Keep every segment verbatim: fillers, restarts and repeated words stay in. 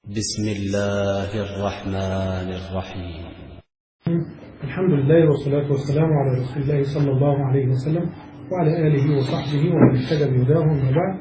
بسم الله الرحمن الرحيم. الحمد لله والصلاة والسلام على رسول الله صلى الله عليه وسلم وعلى آله وصحبه ومن اهتدى بهداه أما بعد.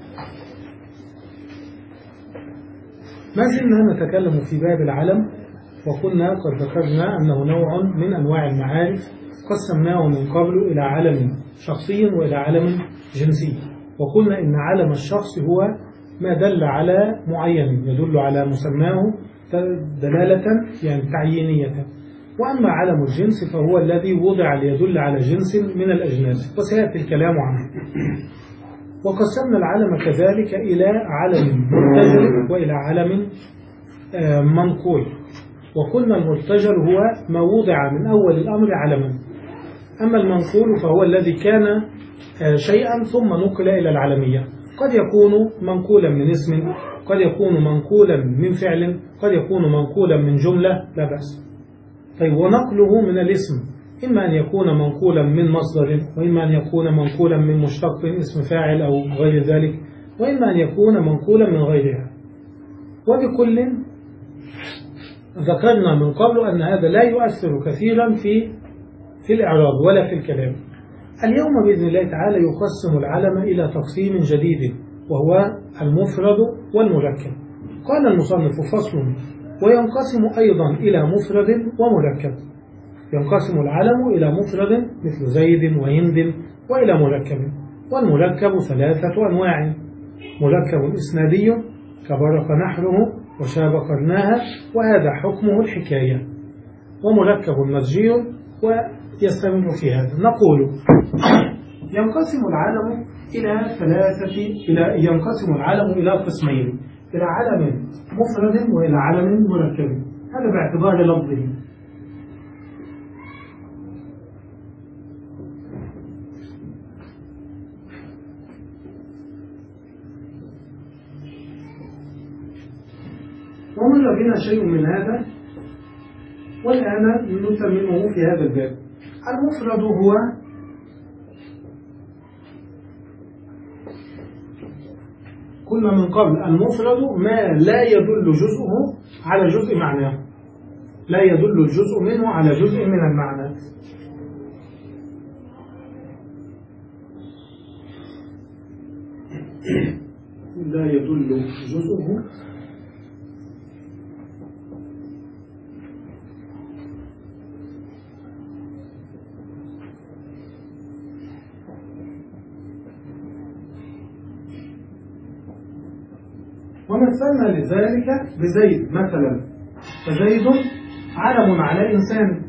ما زلنا نتكلم في باب العلم، وكنا قد ذكرنا أنه نوع من أنواع المعارف قسمناه من قبل إلى علم شخصي وإلى علم جنسي. وقلنا إن علم الشخص هو ما دل على معين يدل على مسماه دلالة يعني تعيينية، وأما علم الجنس فهو الذي وضع ليدل على جنس من الأجناس، وسيأتي الكلام عنه. وقسمنا العلم كذلك إلى علم مرتجل وإلى علم منقول. وقلنا المرتجل هو ما وضع من أول الأمر علما، أما المنقول فهو الذي كان شيئا ثم نقل إلى العلمية، قد يكون منقولا من اسم، قد يكون منقولا من فعل، قد يكون منقولا من جملة، لا بأس. طيب، ونقله من الاسم إما أن يكون منقولا من مصدر، وإما أن يكون منقولا من مشتق اسم فاعل أو غير ذلك، وإما أن يكون منقولا من غيرها. وبكل ذكرنا من قبل أن هذا لا يؤثر كثيرا في في الإعراب ولا في الكلام. اليوم بإذن الله تعالى يقسم العلم إلى تقسيم جديد، وهو المفرد والمركب. قال المصنف: فصل: وينقسم أيضا إلى مفرد ومركب. ينقسم العلم إلى مفرد مثل زيد وهند، وإلى مركب. والمركب ثلاثة أنواع: مركب إسنادي كبرق نحره وشاب قرناها، وهذا حكمه الحكاية. ومركب مزجي ويستمر في هذا. نقول: ينقسم العلم إلى ثلاثة إلى ينقسم العلم إلى قسمين، إلى علم مفرد وإلى علم مركب. هذا باعتبار لفظه. ومر بنا شيء من هذا، والآن نتممه في هذا الباب. المفرد هو كنا من قبل المفرد ما لا يدل جزءه على جزء معناه، لا يدل الجزء منه على جزء من المعنى. لا يدل جزءه ومثلنا لذلك بزيد مثلا، فزيد علم على إنسان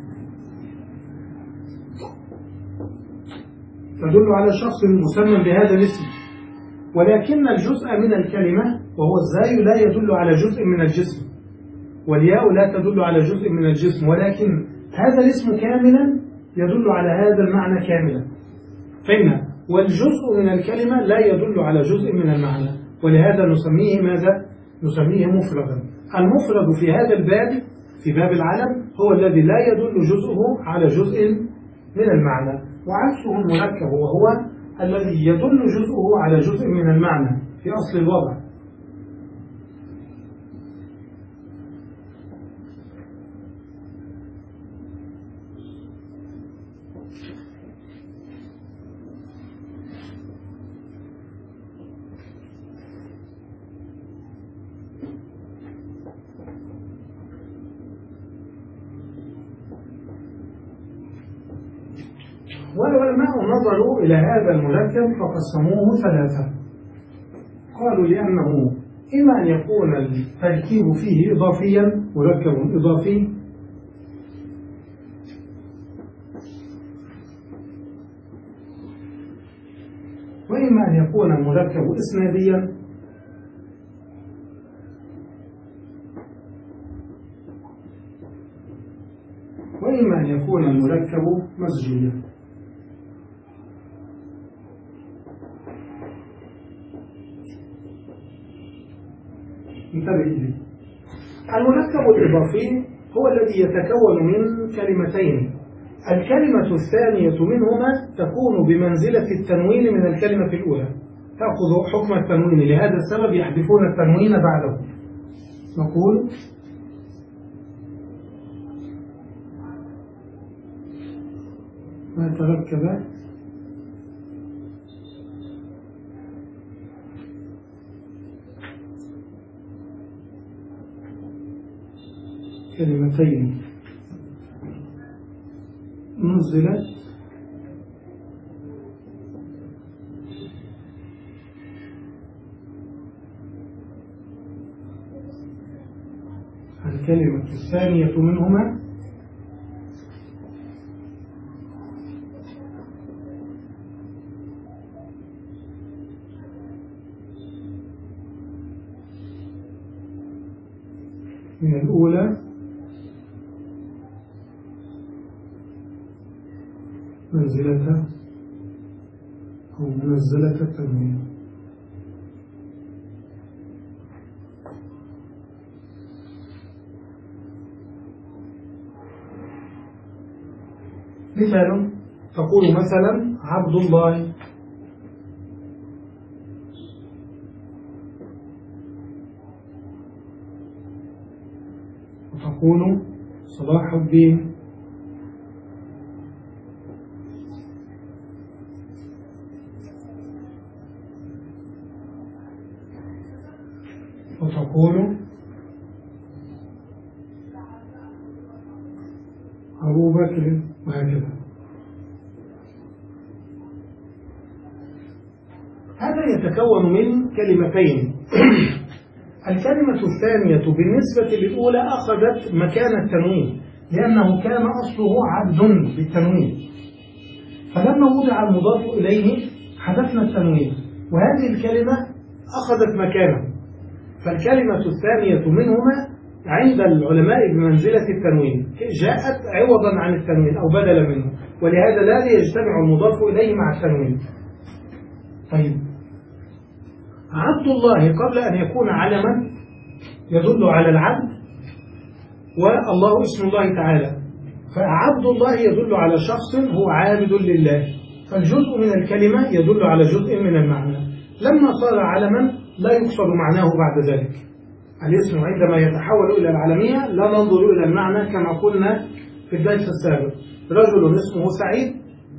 تدل على شخص مسمى بهذا الاسم، ولكن الجزء من الكلمة وهو الزاي لا يدل على جزء من الجسم، والياء لا تدل على جزء من الجسم، ولكن هذا الاسم كاملا يدل على هذا المعنى كاملا. فإن والجزء من الكلمة لا يدل على جزء من المعنى، ولهذا نسميه ماذا؟ نسميه مفردا. المفرد في هذا الباب، في باب العلم، هو الذي لا يدل جزءه على جزء من المعنى، وعكسه المركب، وهو الذي يدل جزءه على جزء من المعنى في أصل الوضع. والعلماء نظروا إلى هذا المركب فقسموه ثلاثة. قالوا لأنه إما أن يكون التركيب فيه إضافيا، مركب إضافي، وإما أن يكون المركب إسناديا، وإما أن يكون المركب مزجيا. انتبه إليه. المركب الإضافي هو الذي يتكون من كلمتين، الكلمة الثانية منهما تكون بمنزلة التنوين من الكلمة الأولى، تأخذ حكم التنوين، لهذا السبب يحذفون التنوين بعده. نقول ما تركب كلمتين نزلت الكلمة الثانية منهما من الأولى منزلة أو منزلة التنوين. مثال تقول مثلا عبد الله، وتقول صلاح الدين، وتقول أبو بكر، وهكذا. هذا يتكون من كلمتين. الكلمة الثانية بالنسبة للأولى أخذت مكان التنوين لأنه كان أصله عبد بالتنوين، فلما وضع المضاف إليه حذفنا التنوين وهذه الكلمة أخذت مكانه، فالكلمة الثانية منهما عند العلماء بمنزلة التنوين، جاءت عوضا عن التنوين أو بدلا منه، ولهذا لا يجتمع المضاف إليه مع التنوين. طيب، عبد الله قبل أن يكون علما يدل على العبد، والله اسم الله تعالى، فعبد الله يدل على شخص هو عابد لله، فالجزء من الكلمة يدل على جزء من المعنى. لما صار علما لا يقصد معناه بعد ذلك. الاسم عندما يتحول إلى العالمية لا ننظر إلى المعنى كما قلنا في الدرس السابق. رجل اسمه سعيد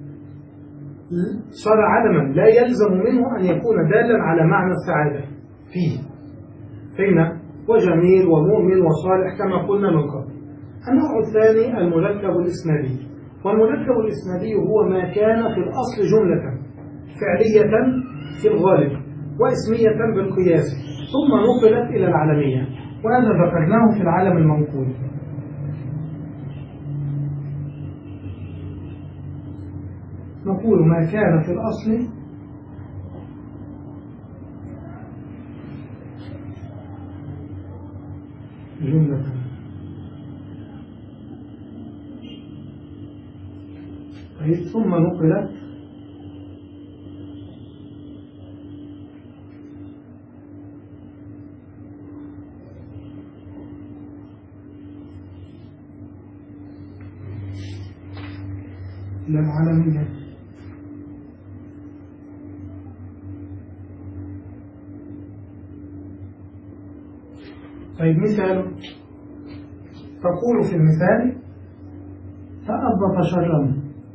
صار علما لا يلزم منه أن يكون دالا على معنى السعادة فيه، فإن وجميل ومؤمن وصالح كما قلنا من قبل. النوع الثاني المركب الإسنادي، والمركب الإسنادي هو ما كان في الأصل جملة فعلية في الغالب واسمية بالقياس ثم نقلت إلى العالمية، وهذا ذكرناه في العالم المنقول. نقول ما كان في الأصل جملة ثم نقلت إلى العالمية. طيب، مثال تقول في المثال فأضبط شرا،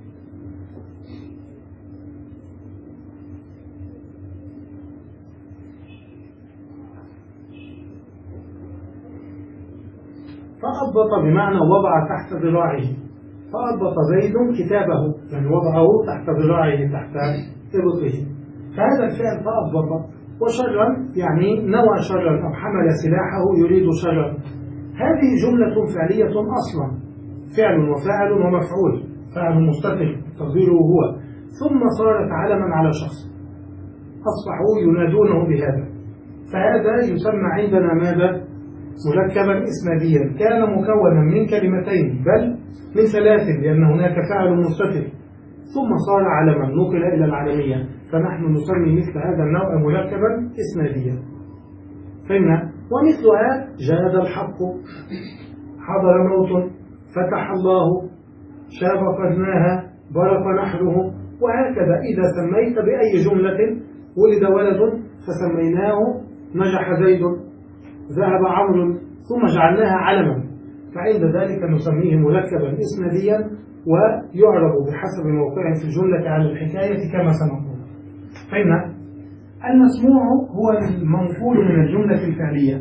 فأضبط بمعنى وضع تحت ذراعه، فأضبط زيد كتابه يعني وضعه تحت ذراعه تحت إبطه، فهذا الفعل فأضبط. وشرا يعني نوى شرا أو حمل سلاحه يريد شرا، هذه جملة فعلية أصلا، فعل وفاعل ومفعول، فعل مستتر تقديره هو، ثم صارت علما على شخص أصبحوا ينادونه بهذا، فهذا يسمى عندنا ماذا؟ مركبا إسناديا، كان مكونا من كلمتين بل من ثلاث لأن هناك فعل مستتر ثم صار علما نقل إلى العالمية، فنحن نسمي مثل هذا النوع مركبا إسناديا. فهمنا؟ ومثلها جاد الحق، حضر موت، فتح الله، شاب قدناها، برق نحله، وهكذا. إذا سميت بأي جملة ولد ولد فسميناه نجح زيد، ذهب عمرو ثم جعلناها علما، فعند ذلك نسميه مركبا إسناديا ويعرب بحسب موقعه في الجملة على الحكاية كما سنقول. فإن المسموع هو المنقول من الجملة الفعلية،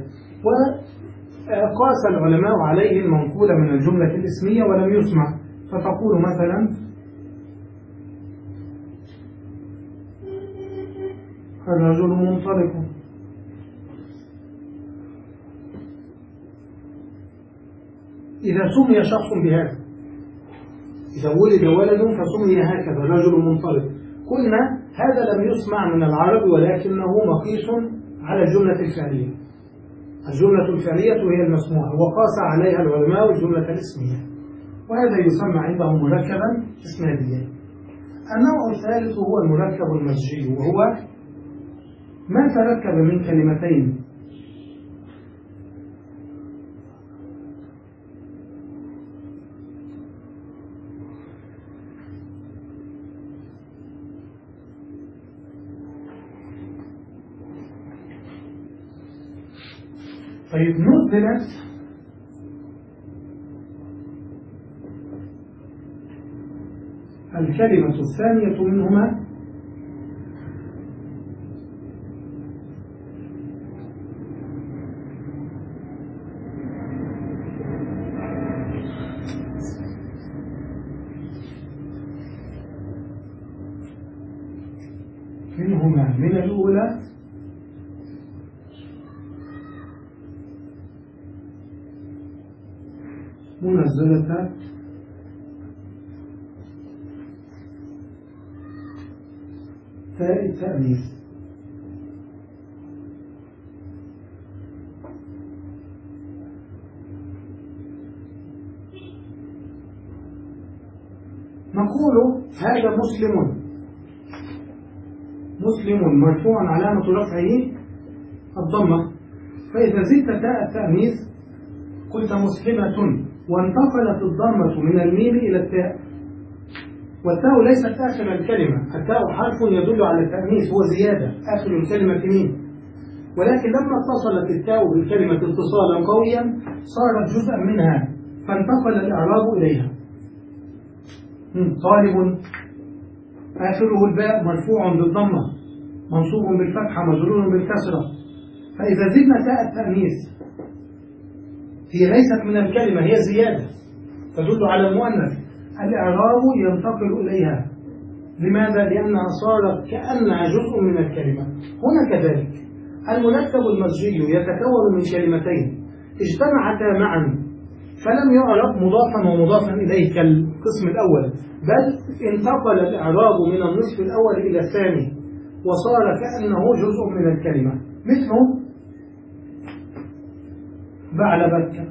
وقاس العلماء عليه المنقول من الجملة الاسمية ولم يسمع، فتقول مثلا الرجل منطلق، إذا سمي شخص بهذا، إذا ولد ولد فسمي هكذا رجل منطلق، قلنا هذا لم يسمع من العرب ولكنه مقيس على الجملة الفعلية. الجملة الفعلية هي المسموعة، وقاس عليها العلماء الجملة الاسمية، وهذا يسمى عندهم مركبا إسناديا. النوع الثالث هو المركب المزجي، وهو ما تركب من كلمتين طيب نزلت الكلمة الثانية منهما منهما من الأولى منزلة تاء التأنيث. نقول هذا مسلم، مسلم مرفوع علامة رفعه الضمة، فإذا زدت تاء التأنيث قلت مسلمة، وانتقلت الضمة من الميم إلى التاء، والتاء ليست آخر الكلمة، التاء حرف يدل على التأنيث، هو زيادة آخر الكلمة ميم، ولكن لما اتصلت التاء بالكلمة اتصالا قويا صارت جزءا منها، فانتقل الإعراب إليها. طالب آخره الباء مرفوع بالضمة منصوب بالفتحة مجرور بالكسرة، فإذا زدنا تاء التأنيث هي ليست من الكلمة، هي زيادة تدل على المؤنث، الإعراب ينتقل إليها. لماذا؟ لأنها صارت كأنها جزء من الكلمة. هنا كذلك المركب المزجي يتكون من كلمتين اجتمعتا معا فلم يعرب مضافا ومضافا إليه كالقسم الأول، بل انتقل الإعراب من النصف الأول إلى الثاني وصار كأنه جزء من الكلمة، مثل بعل بكة،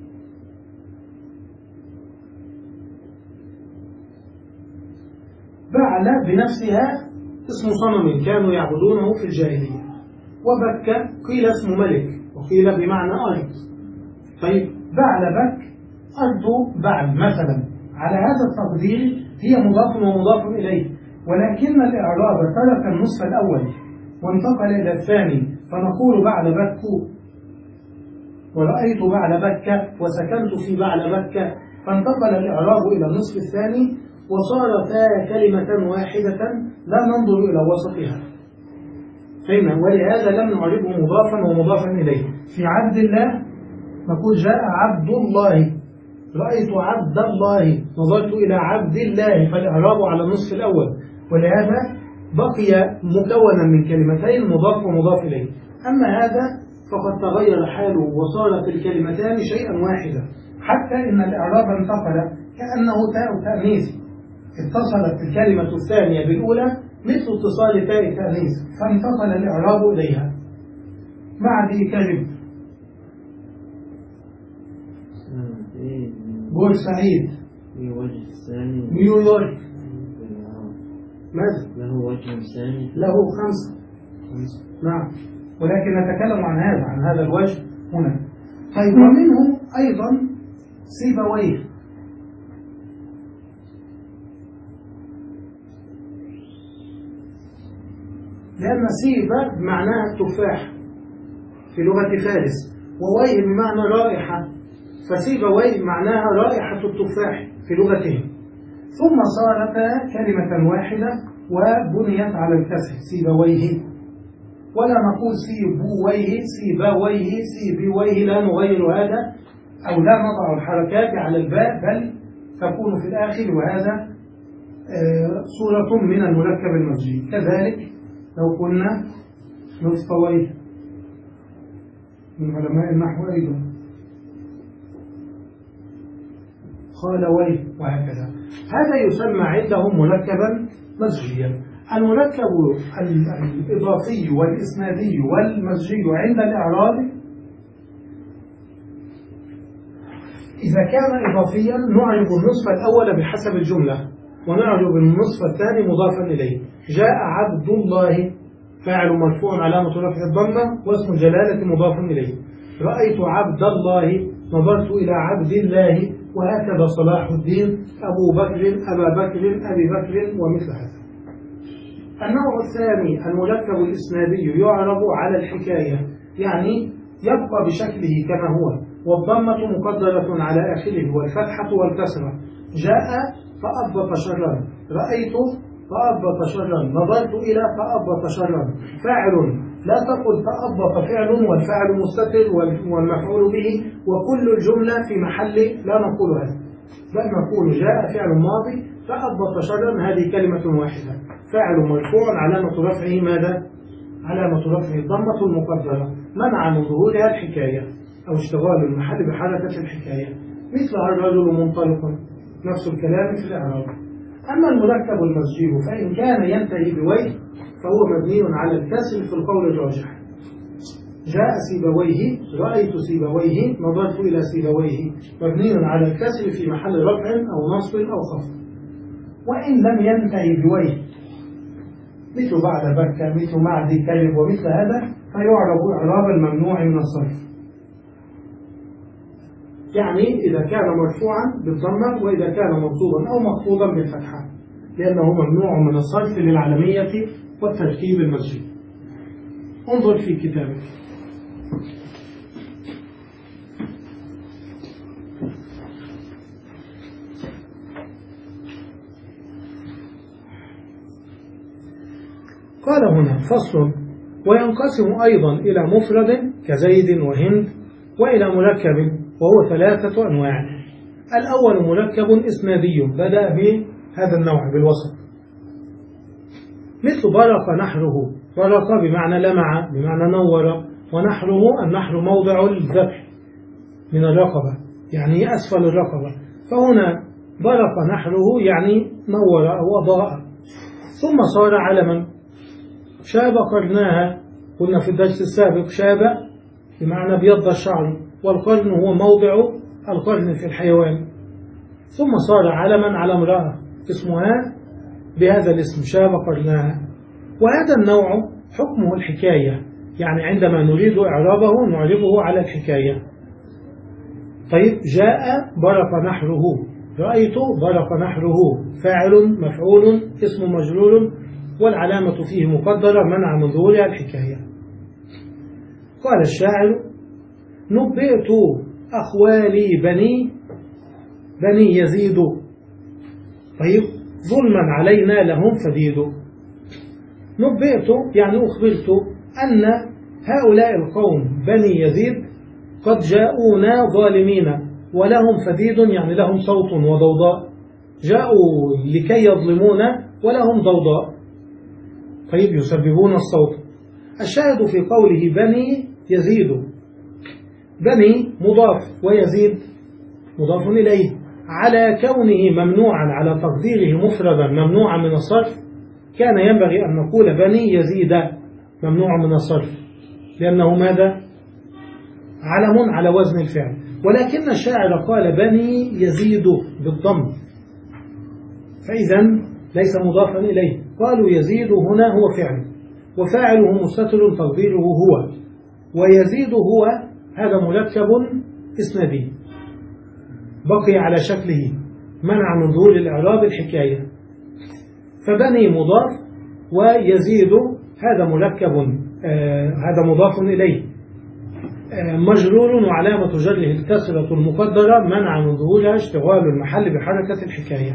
بعل بنفسها اسم صنم كانوا يعبدونه في الجاهلية، وبكة قيل اسم ملك وقيل بمعنى أرض. طيب بعل بك أرض بعل مثلا، على هذا التقدير هي مضاف ومضاف إليه، ولكن الإعراب ترك النصف الأول وانتقل إلى الثاني، فنقول بعل بك ورأيت بعل بكة وسكنت في بعل بكة، فانتقل الإعراب إلى النصف الثاني وصارتا كلمة واحدة لا ننظر إلى وسطها. فهمنا؟ ولهذا لم نعربه مضافا ومضافا إليه. في عبد الله نقول جاء عبد الله، رأيت عبد الله، نظرت إلى عبد الله، فالإعراب على النصف الأول، ولهذا بقي مكونا من كلمتين مضاف ومضاف إليه. أما هذا فقد تغير حاله وصارت الكلمتان شيئا واحدا، حتى إن الإعراب انتقل كأنه تاء تأنيث، اتصلت الكلمة الثانية بالأولى مثل اتصال تاء التأنيث فانتقل الإعراب إليها. مع ذي كلمة بورسعيد، نيويورك، ماذا؟ له وجه ثاني، له خمسة. نعم، ولكن نتكلم عن هذا عن هذا الوجه هنا. طيب ومنه أيضا سيبويه، لأن سيبة معناها التفاح في لغة فارس، وويه بمعنى رائحة، فسيبويه معناها رائحة التفاح في لغتهم. ثم صارتا كلمة واحدة وبنيت على الكسر سيبويه، ولا نقول سيبويه سيبويه سيبويه، لا نغير هذا أو لا نضع الحركات على الباء، بل تكون في الآخر، وهذا صورة من المركب المزجي. كذلك لو قلنا نفطويه من علماء النحو أيضا خالويه وهكذا، هذا يسمى عندهم مركبا مزجيا. المركب الإضافي والإسنادي والمزجي عند الإعراب إذا كان إضافيا نعرب النصف الأول بحسب الجملة، ونعرب النصف الثاني مضافا إليه. جاء عبد الله فاعل مرفوع علامة رفع الضمة واسم الجلالة مضاف إليه. رأيت عبد الله، نظرت إلى عبد الله، وهكذا صلاح الدين، أبو بكر، أبا بكر، أبي بكر، ومثل هذا. النوع الثاني المركب الإسنادي يعرب على الحكاية، يعني يبقى بشكله كما هو، والضمة مقدرة على آخره والفتحة والكسرة. جاء فأضبط شرا، رأيت فأضبط شرا، نظرت إلى فأضبط شرا. فاعل، لا تقل فأضبط فعل والفاعل مستتر والمفعول به وكل الجملة في محل، لا نقول هذا، بل نقول جاء فعل ماضي فأضبط شرا، هذه كلمة واحدة، فاعل مرفوع علامة رفعه ماذا؟ علامة رفعه الضمة المقدرة منع من ظهورها الحكاية أو اشتغال المحل بحركة الحكاية، مثل الرجل منطلق، نفس الكلام في الإعراب. أما المركب المزجي فإن كان ينتهي بويه فهو مبني على الكسر في القول الراجح. جاء سيبويه، رأيت سيبويه، نظرت إلى سيبويه، مبني على الكسر في محل رفع أو نصب أو خفض. وإن لم ينتهي بويه مثل بعد بكة، مثل معد كلب، ومثل هذا، فيعرب إعراب الممنوع من الصرف، يعني إذا كان مرفوعا بالضمة وإذا كان منصوبا أو مخفوضا بالفتحة، لأنه ممنوع من الصرف للعلمية والتركيب المزجي. انظر في كتابك. قال هنا فصل: وينقسم أيضا إلى مفرد كزيد وهند، وإلى مركب، وهو ثلاثة أنواع. الأول مركب إسنادي، بدأ بهذا النوع بالوسط، مثل برق نحره، برق بمعنى لمع بمعنى نور، ونحره النحر موضع الذبح من الرقبة، يعني أسفل الرقبة، فهنا برق نحره يعني نور أو أضاء. ثم صار علما. شاب قرناها، قلنا في الدرس السابق شاب بمعنى بيض الشعر، والقرن هو موضع القرن في الحيوان. ثم صار علما على امرأة اسمها بهذا الاسم، شاب قرناها. وهذا النوع حكمه الحكاية، يعني عندما نريد إعرابه نعربه على الحكاية. طيب، جاء برق نحره، رأيت برق نحره، فاعل مفعول اسم مجرور والعلامة فيه مقدرة منع من ظهورها الحكاية. قال الشاعر: نبئت أخوالي بني بني يزيد، طيب ظلما علينا لهم فديد. نبئت يعني أخبرت أن هؤلاء القوم بني يزيد قد جاءونا ظالمين ولهم فديد، يعني لهم صوت وضوضاء، جاءوا لكي يظلمونا ولهم ضوضاء، طيب يسببون الصوت. الشاهد في قوله بني يزيد، بني مضاف ويزيد مضاف إليه، على كونه ممنوعا على تقديره مفردا ممنوعا من الصرف كان ينبغي أن نقول بني يزيد ممنوع من الصرف، لأنه ماذا؟ علم على وزن الفعل. ولكن الشاعر قال بني يزيد بالضم، فإذا ليس مضافا إليه. قالوا يزيد هنا هو فعل، وفاعله مستتر تقديره هو، ويزيد هو هذا مركب إسنادي بقي على شكله منع من ظهور الإعراب الحكاية. فبني مضاف ويزيد هذا مركب آه هذا مضاف إليه، مجرور وعلامة جره الكسرة المقدرة منع من ظهورها اشتغال المحل بحركة الحكاية.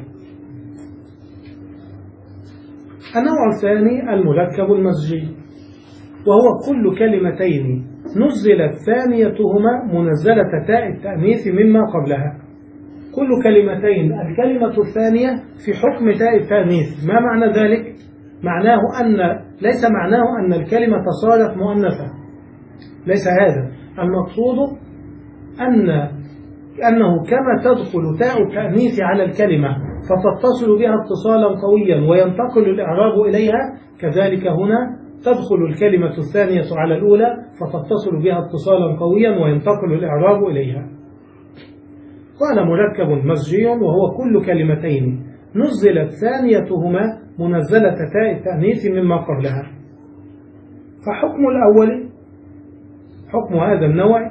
النوع الثاني المركب المزجي، وهو كل كلمتين نزلت ثانيتهما منزلة تاء التأنيث مما قبلها. كل كلمتين الكلمة الثانية في حكم تاء التأنيث. ما معنى ذلك؟ معناه أن ليس معناه أن الكلمة صارت مؤنثة، ليس هذا المقصود، أن أنه كما تدخل تاء التأنيث على الكلمة فتتصل بها اتصالا قويا وينتقل الإعراب إليها، كذلك هنا تدخل الكلمة الثانية على الأولى فتتصل بها اتصالا قويا وينتقل الإعراب إليها. قال مركب مزجي وهو كل كلمتين نزلت ثانيتهما منزلة تاء التأنيث مما قبلها. فحكم الأول، حكم هذا النوع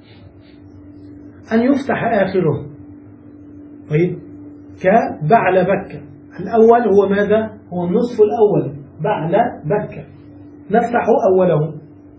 أن يفتح آخره. طيب، كبعل بكة، الأول هو ماذا؟ هو النصف الأول، بعل بكة، نفتح أوله.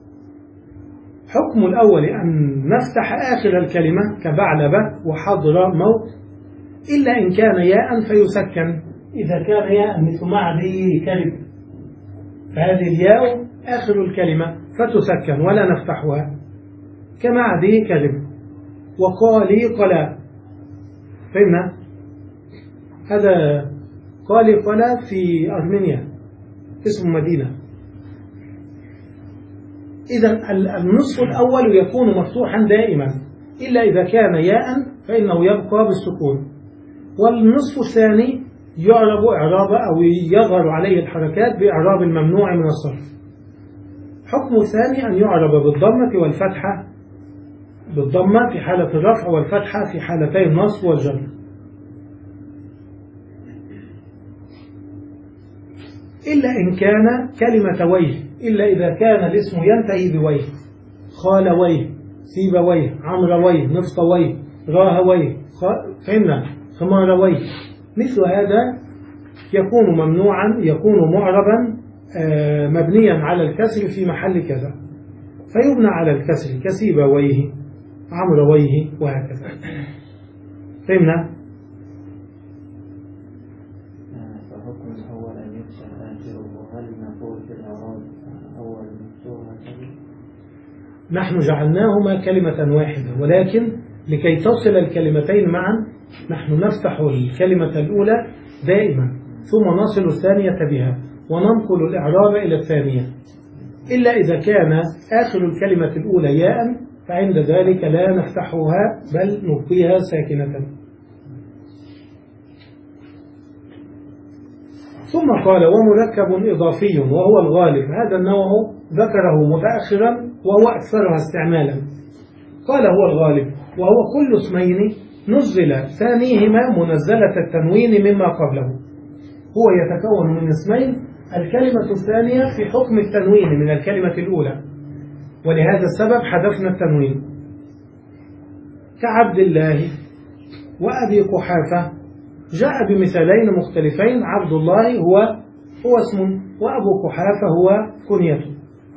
حكم الأول أن نفتح آخر الكلمة كبعل بك وحضر موت، إلا إن كان ياء فيسكن. إذا كان ياء مثل معدي كلب فهذه الياء آخر الكلمة فتسكن ولا نفتحها كمعدي كلب. وقالي قلا، فهمنا؟ هذا قالي قلا في أرمينيا، اسم مدينة. إذا النصف الأول يكون مفتوحا دائما، إلا إذا كان ياء فإنه يبقى بالسكون. والنصف الثاني يعرب إعراب أو يظهر عليه الحركات بإعراب الممنوع من الصرف. حكم الثاني أن يعرب بالضمة والفتحة، بالضمة في حالة الرفع والفتحة في حالتي النصب والجر. إلا إن كان كلمة ويه، إلا إذا كان الاسم ينتهي بويه، خال ويه، سيب ويه، عمر ويه، نفط ويه، راه ويه، فهمنا، خمار ويه، مثل هذا يكون ممنوعا، يكون معربا مبنيا على الكسر في محل كذا، فيبنى على الكسر كسيب ويه، عمر ويه، وهكذا. فهمنا؟ فحكم الأول أن يفشل آخره، وهل نقول في الإعراب أول مفتوح هكذا؟ نحن جعلناهما كلمة واحدة، ولكن لكي تصل الكلمتين معا نحن نفتح الكلمة الأولى دائما ثم نصل الثانية بها وننقل الإعراب إلى الثانية، إلا إذا كان آخر الكلمة الأولى ياء فعند ذلك لا نفتحها بل نبقيها ساكنة. ثم قال ومركب إضافي وهو الغالب، هذا النوع ذكره متأخرا وهو أكثرها استعمالا. قال هو الغالب وهو كل اسمين نزل ثانيهما منزلة التنوين مما قبله. هو يتكون من اسمين الكلمة الثانية في حكم التنوين من الكلمة الأولى، ولهذا السبب حذفنا التنوين، كعبد الله وأبي قحافة، جاء بمثالين مختلفين، عبد الله هو هو اسم وأبو قحافة هو كنيته.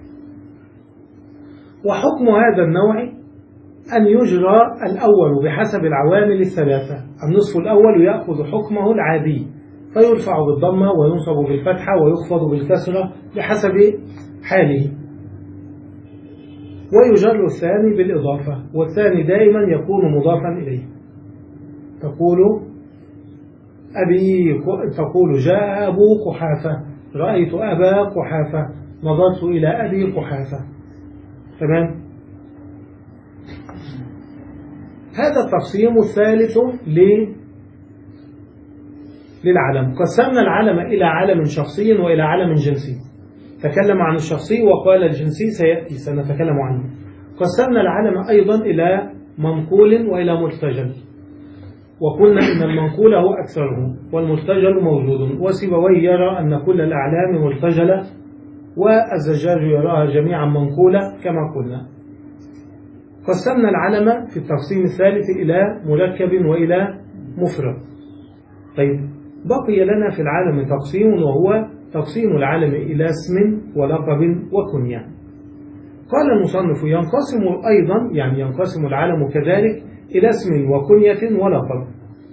وحكم هذا النوع أن يجرى الأول بحسب العوامل الثلاثة. النصف الأول يأخذ حكمه العادي فيرفع بالضمة وينصب بالفتحة ويخفض بالكسرة بحسب حاله، ويجر الثاني بالإضافة، والثاني دائما يكون مضافا إليه. تقول أبي، تقول جاء أبو قحافة، رأيت أبا قحافة، نظرت إلى أبي قحافة. تمام؟ هذا التقسيم الثالث للعلم. قسمنا العلم إلى علم شخصي وإلى علم جنسي. تكلم عن الشخصي وقال الجنسي سيأتي سنتكلم عنه. قسمنا العلم أيضا إلى منقول وإلى مرتجل، وقلنا إن المنقول هو أكثره والمرتجل موجود، وسيبويه يرى أن كل الأعلام مرتجلة والزجاج يراها جميعا منقولة كما قلنا. قسمنا العلم في التقسيم الثالث إلى مركب وإلى مفرد. طيب، بقي لنا في العالم تقسيم، وهو تقسيم العلم إلى اسم ولقب وكنية. قال المصنف ينقسم أيضا يعني ينقسم العلم كذلك إلى اسم وكنية ولقب.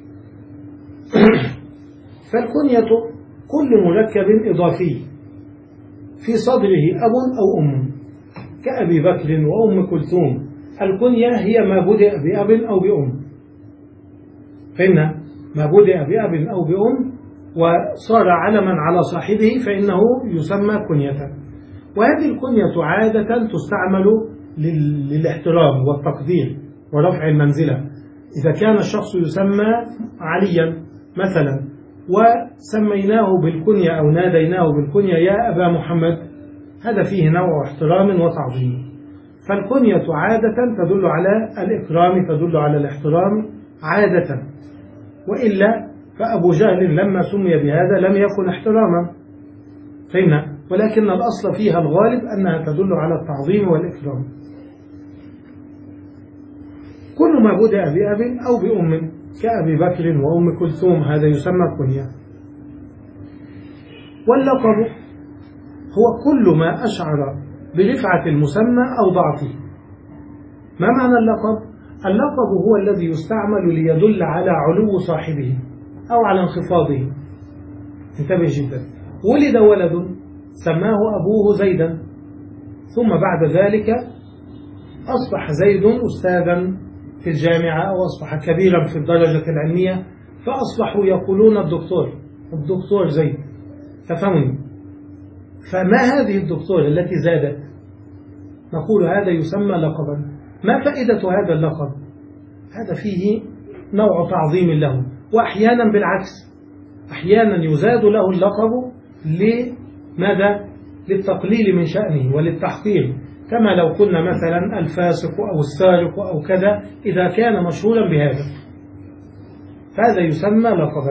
فالكنية كل مركب إضافي في صدره أب أو أم كأبي بكر وأم كلثوم. الكنية هي ما بدأ بأب أو بأم، فإن ما بدأ بأب أو بأم وصار علما على صاحبه فإنه يسمى كنية. وهذه الكنية عادة تستعمل للاحترام والتقدير ورفع المنزلة. إذا كان الشخص يسمى عليا مثلا وسميناه بالكنية أو ناديناه بالكنية يا أبا محمد، هذا فيه نوع احترام وتعظيم. فالكنية عادة تدل على الإكرام، تدل على الاحترام عادة، وإلا فأبو جهل لما سمي بهذا لم يكن احتراما، فهمنا؟ ولكن الأصل فيها الغالب أنها تدل على التعظيم والإكرام. كل ما بدأ بأب أو بأم كأبي بكر وأم كلثوم هذا يسمى كنية. واللقب هو كل ما أشعر برفعة المسمى أو ضعفه. ما معنى اللقب؟ اللقب هو الذي يستعمل ليدل على علو صاحبه أو على انخفاضه. انتبه جدا. ولد ولد سماه أبوه زيدا، ثم بعد ذلك أصبح زيد أستاذا في الجامعة أو أصبح كبيرا في الدرجة العلمية، فأصبحوا يقولون الدكتور الدكتور زيد، تفهمني؟ فما هذه الدكتور التي زادت؟ نقول هذا يسمى لقبا. ما فائدة هذا اللقب؟ هذا فيه نوع تعظيم له، وأحيانا بالعكس، أحيانا يزاد له اللقب لماذا؟ للتقليل من شأنه وللتحقير، كما لو قلنا مثلا الفاسق أو السارق أو كذا إذا كان مشهورا بهذا، فهذا يسمى لقبا.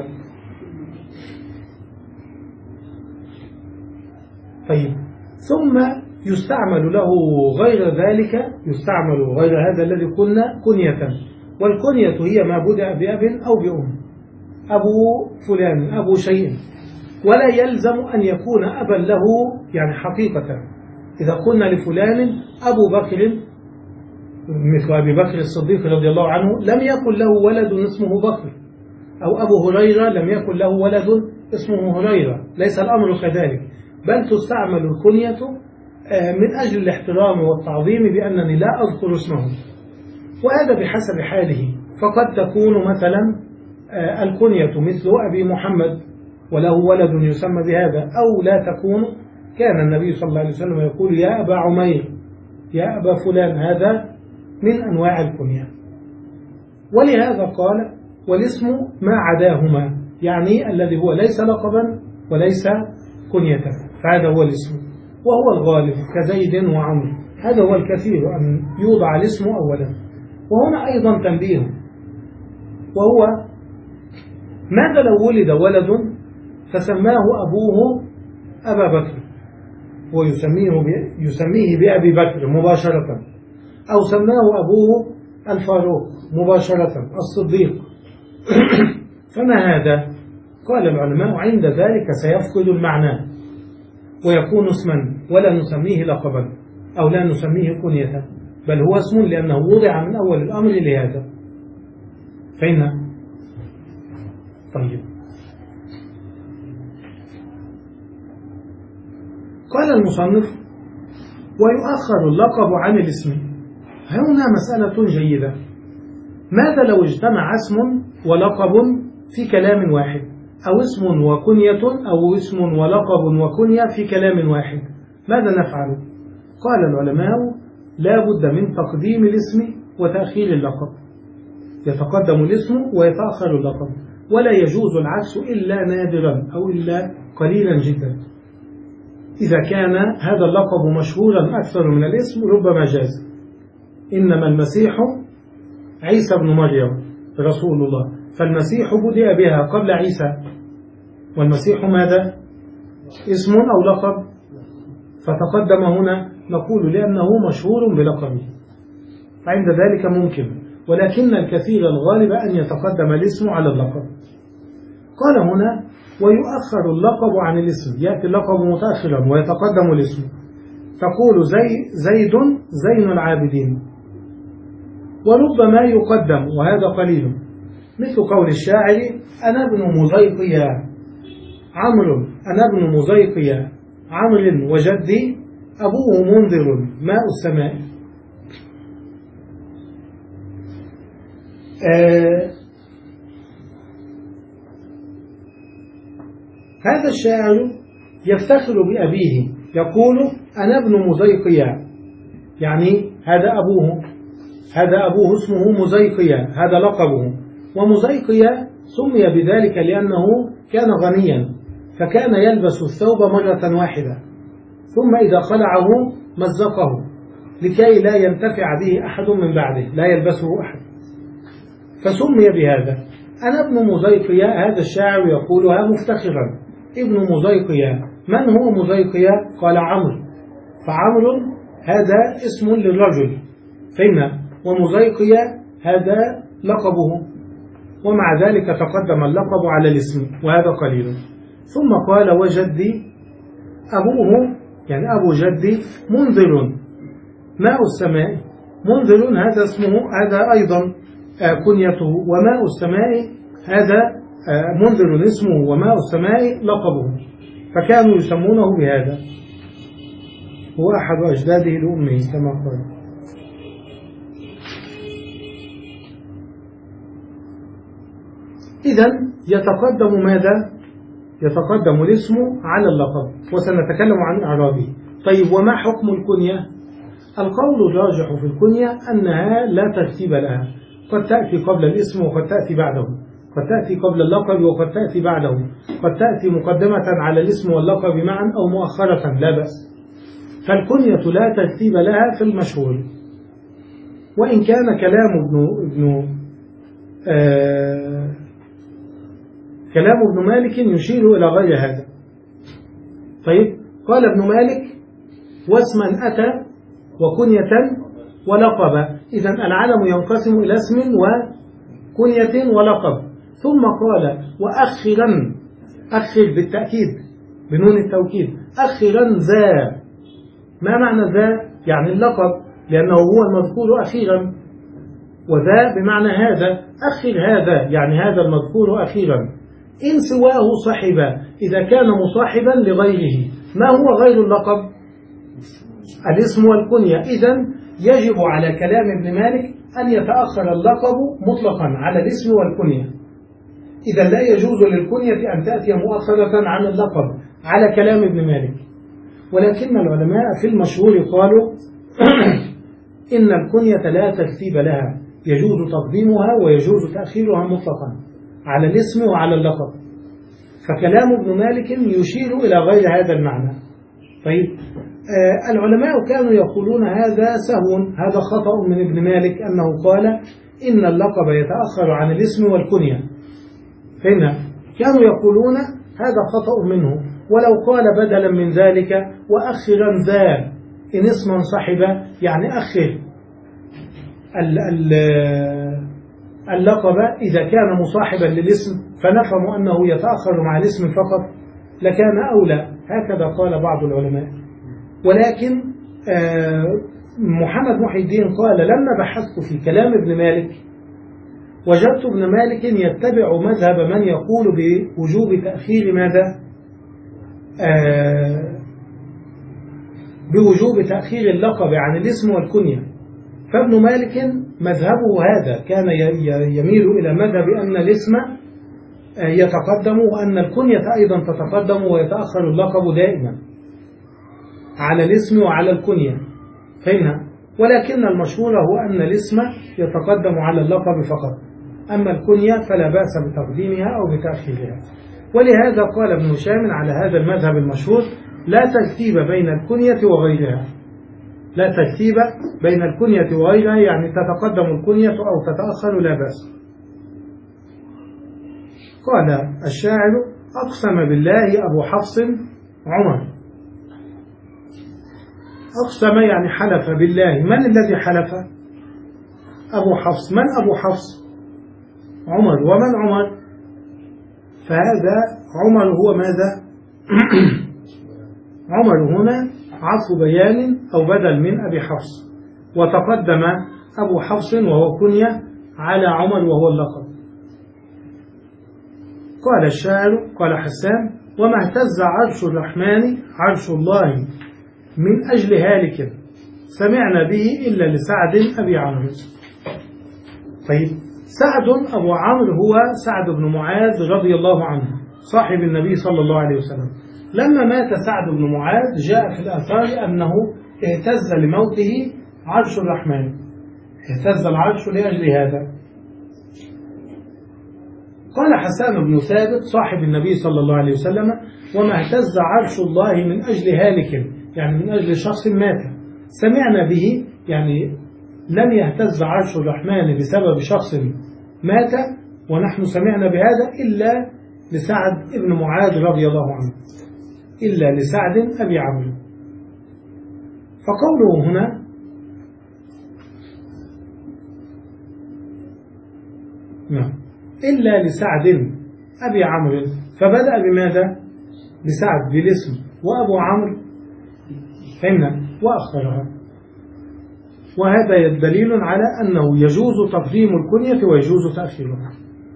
طيب، ثم يستعمل له غير ذلك، يستعمل غير هذا الذي قلنا كنية. والكنية هي ما بدأ بأب أو بأم، أبو فلان أبو شيء، ولا يلزم أن يكون أبا له يعني حقيقة. إذا قلنا لفلان أبو بكر مثل أبي بكر الصديق رضي الله عنه لم يكن له ولد اسمه بكر، أو أبو هريرة لم يكن له ولد اسمه هريرة، ليس الأمر كذلك، بل تستعمل الكنية من أجل الاحترام والتعظيم بأنني لا أذكر اسمه، وهذا بحسب حاله. فقد تكون مثلا الكنية مثل أبي محمد وله ولد يسمى بهذا، أو لا تكون. كان النبي صلى الله عليه وسلم يقول يا أبا عمير يا أبا فلان، هذا من أنواع الكنية. ولهذا قال والاسم ما عداهما، يعني الذي هو ليس لقبا وليس كنية، فهذا هو الاسم، وهو الغالب كزيد وعمر. هذا هو الكثير أن يوضع الاسم أولا. وهنا أيضا تنبيه، وهو ماذا لو ولد ولد فسماه أبوه أبا بكر ويسميه يسميه بأبي بكر مباشرة، أو سماه أبوه الفاروق مباشرة الصديق، فما هذا؟ قال العلماء عند ذلك سيفقد المعنى ويكون اسما، ولا نسميه لقبا أو لا نسميه كنية، بل هو اسم لأنه وضع من أول الأمر لهذا. فإن طيب، قال المصنف ويؤخر اللقب عن الاسم. هنا مسألة جيدة. ماذا لو اجتمع اسم ولقب في كلام واحد، أو اسم وكنية، أو اسم ولقب وكنية في كلام واحد، ماذا نفعل؟ قال العلماء لا بد من تقديم الاسم وتأخير اللقب، يتقدم الاسم ويتأخر اللقب، ولا يجوز العكس إلا نادرا أو إلا قليلا جدا. إذا كان هذا اللقب مشهورا أكثر من الاسم ربما جاز. إنما المسيح عيسى بن مريم رسول الله، فالمسيح بدأ بها قبل عيسى، والمسيح ماذا؟ اسم أو لقب؟ فتقدم هنا، نقول لأنه مشهور بلقبه، فعند ذلك ممكن، ولكن الكثير الغالب أن يتقدم الاسم على اللقب. قال هنا ويؤخر اللقب عن الاسم، يأتي اللقب متأخرا ويتقدم الاسم. تقول زي زيد زين العابدين. وربما يقدم وهذا قليل، مثل قول الشاعر أنا ابن مزيقيا عمرو، أنا ابن مزيقيا عمرو وجدي أبوه منذر ماء السماء. آه هذا الشاعر يفتخر بأبيه، يقول أنا ابن مزيقيا، يعني هذا أبوه، هذا أبوه اسمه مزيقيا، هذا لقبه. ومزيقيا سمي بذلك لأنه كان غنيا، فكان يلبس الثوب مرة واحدة ثم إذا خلعه مزقه لكي لا ينتفع به أحد من بعده، لا يلبسه أحد، فسمي بهذا. أنا ابن مزيقيا، هذا الشاعر يقولها مفتخرا، ابن مزيقيا. من هو مزيقيا؟ قال عمرو، فعمرو هذا اسم للرجل، فهمنا، ومزيقيا هذا لقبه، ومع ذلك تقدم اللقب على الاسم وهذا قليل. ثم قال وجدي أبوه، يعني أبو جدي منذر ماء السماء. منذر هذا اسمه، هذا أيضا كنيته، وماء السماء هذا منذر اسمه، وماء السماء لقبه، فكانوا يسمونه بهذا، هو أحد أجداده لأمه كما قال. إذن يتقدم ماذا؟ يتقدم الاسم على اللقب، وسنتكلم عن إعرابه. طيب وما حكم الكنية؟ القول الراجح في الكنية أنها لا ترتيب لها، قد تأتي قبل الاسم وقد تأتي بعده، قد تأتي قبل اللقب وقد تأتي بعده، قد تأتي مقدمة على الاسم واللقب معا أو مؤخرة، لا بأس. فالكنية لا ترتيب لها في المشهور، وإن كان كلام ابن ابن آه كلام ابن مالك يشير إلى غير هذا. طيب قال ابن مالك واسما أتى وكنية ولقب. إذن العلم ينقسم إلى اسم وكنية ولقب. ثم قال وأخرا، أخر بالتأكيد بنون التوكيد، أخرا ذا. ما معنى ذا؟ يعني اللقب، لأنه هو المذكور أخيرا، وذا بمعنى هذا. أخر هذا يعني هذا المذكور أخيرا. إن سواه صحبا، إذا كان مصاحبا لغيره. ما هو غير اللقب؟ الاسم والكنية. إذن يجب على كلام ابن مالك أن يتأخر اللقب مطلقا على الاسم والكنية. إذا لا يجوز للكنية أن تأتي مؤخرة عن اللقب على كلام ابن مالك. ولكن العلماء في المشهور قالوا إن الكنية لا ترتيب لها، يجوز تقديمها ويجوز تأخيرها مطلقا على الاسم وعلى اللقب. فكلام ابن مالك يشير إلى غير هذا المعنى. طيب آه العلماء كانوا يقولون هذا سهو، هذا خطأ من ابن مالك، أنه قال إن اللقب يتأخر عن الاسم والكنية. فهنا كانوا يقولون هذا خطأ منه، ولو قال بدلا من ذلك وأخرا ذا إن اسما صحب، يعني أخر اللقب إذا كان مصاحبا للاسم، فنفهم أنه يتأخر مع الاسم فقط، لكان أولى. هكذا قال بعض العلماء. ولكن محمد محي الدين قال لما بحثت في كلام ابن مالك وجدت ابن مالك يتبع مذهب من يقول بوجوب تأخير ماذا؟ بوجوب تأخير اللقب عن الاسم والكنية. فابن مالك مذهبه هذا، كان يميل إلى مذهب أن الاسم يتقدم وأن الكنية أيضا تتقدم ويتأخر اللقب دائما على الاسم وعلى الكنية. فهمنا؟ ولكن المشهور هو أن الاسم يتقدم على اللقب فقط، أما الكنية فلا بأس بتقديمها أو بتأخيرها. ولهذا قال ابن هشام على هذا المذهب المشهور لا ترتيب بين الكنية وغيرها، لا ترتيب بين الكنية وغيرها، يعني تتقدم الكنية أو تتأخر لا بأس. قال الشاعر أقسم بالله أبو حفص عمر. أقسم يعني حلف بالله. من الذي حلف؟ أبو حفص. من أبو حفص؟ عمر. ومن عمر؟ فهذا عمر هو ماذا؟ عمر هنا عطف بيان أو بدل من أبي حفص، وتقدم أبو حفص وهو كنية على عمر وهو اللقب. قال الشاعر قال حسان: وما اهتز عرش الرحمن عرش الله من أجل هالك سمعنا به إلا لسعد أبي عمرو. طيب، سعد أبو عمرو هو سعد بن معاذ رضي الله عنه صاحب النبي صلى الله عليه وسلم. لما مات سعد بن معاذ جاء في الآثار أنه اهتز لموته عرش الرحمن، اهتز العرش لأجل هذا. قال حسان بن ثابت صاحب النبي صلى الله عليه وسلم: وما اهتز عرش الله من أجل هالك، يعني من أجل شخص مات. سمعنا به يعني لم يهتز عرش الرحمن بسبب شخص مات ونحن سمعنا بهذا إلا لسعد بن معاذ رضي الله عنه، إلا لسعد أبي عمرو. فقوله هنا نعم إلا لسعد أبي عمرو، فبدأ بماذا؟ بسعد بالاسم، وأبو عمرو فهمنا وأخرها. وهذا دليل على أنه يجوز تقديم الكنية ويجوز تأخيرها.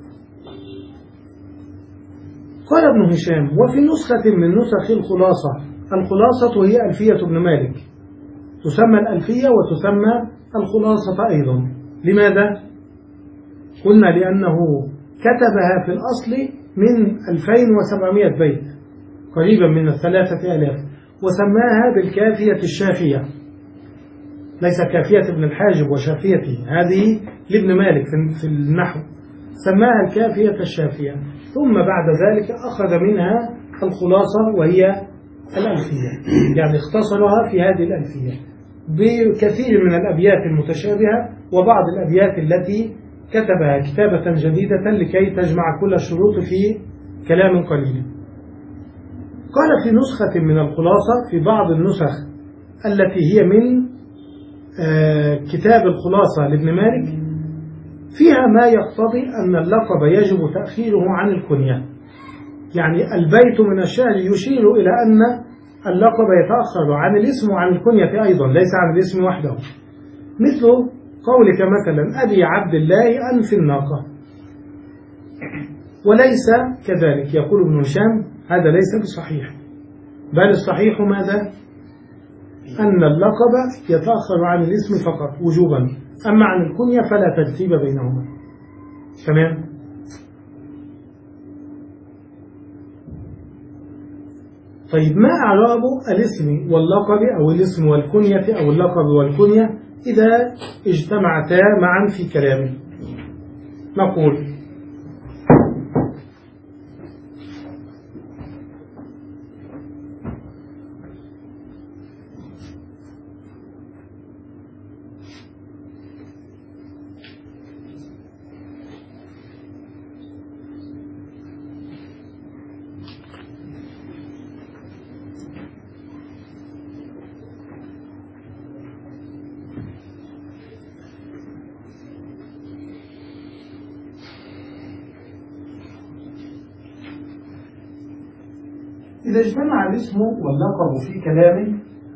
قال ابن هشام: وفي نسخة من نسخ الخلاصة، الخلاصة هي ألفية ابن مالك، تسمى الألفية وتسمى الخلاصة أيضا. لماذا؟ قلنا لأنه كتبها في الأصل من ألفين وسبعمائة بيت، قريبا من الثلاثة آلاف، وسماها بالكافية الشافية، ليس كافية ابن الحاجب وشافيته، هذه لابن مالك في النحو، سماها الكافية الشافية. ثم بعد ذلك أخذ منها الخلاصة وهي الألفية، يعني اختصرها في هذه الألفية بكثير من الأبيات المتشابهة وبعض الأبيات التي كتبها كتابة جديدة لكي تجمع كل الشروط في كلام قليل. قال: في نسخة من الخلاصة، في بعض النسخ التي هي من آه كتاب الخلاصة لابن مالك، فيها ما يقتضي أن اللقب يجب تأخيره عن الكنية. يعني البيت من الشعر يشير إلى أن اللقب يتأخر عن الاسم وعن الكنية أيضا، ليس عن الاسم وحده، مثل قولك مثلا: أبي عبد الله أنف الناقة، وليس كذلك. يقول ابن هشام: هذا ليس بصحيح، بل الصحيح ماذا؟ أن اللقب يتأخر عن الاسم فقط وجوبا، أما عن الكنية فلا ترتيب بينهما. تمام؟ طيب، ما أعراب الاسم واللقب أو الاسم والكنية أو اللقب والكنية إذا اجتمعتا معا في كلامه؟ نقول: إذا اجتمع الاسم واللقب في كلام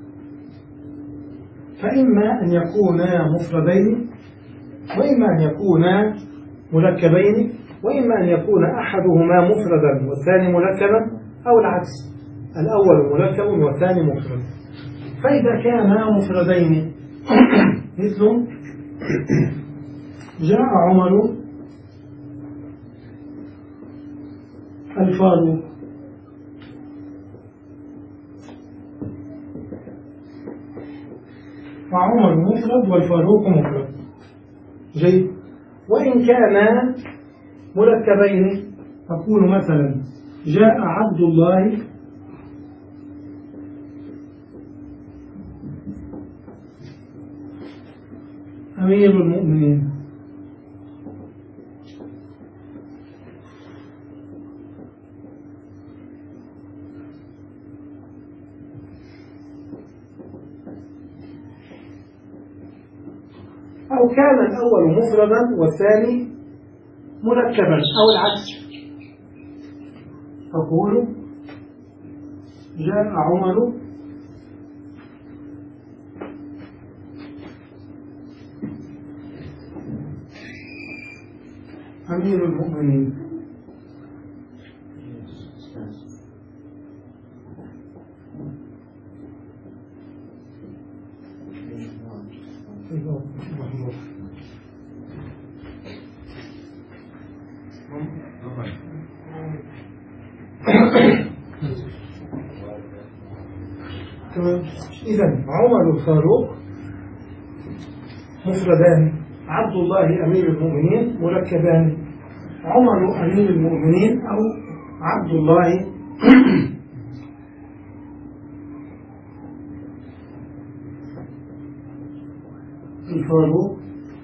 فإما أن يكونا مفردين، وإما أن يكونا مركبين، وإما أن يكون أحدهما مفردا والثاني مركبا، أو العكس، الأول مركب والثاني مفرد. فإذا كانا مفردين مثل: جاء عمر الفاروق، فعمر مفرد والفاروق مفرد. جيد. وإن كانا مركبين تقول مثلا: جاء عبد الله أمير المؤمنين. أو كان الأول مفردا والثاني مركبا، أو العكس، تقول: جاء عمر أمير المؤمنين. إذن عمر الفاروق مفردان، عبد الله أمير المؤمنين مركبان، عمر أمير المؤمنين أو عبد الله الفاروق.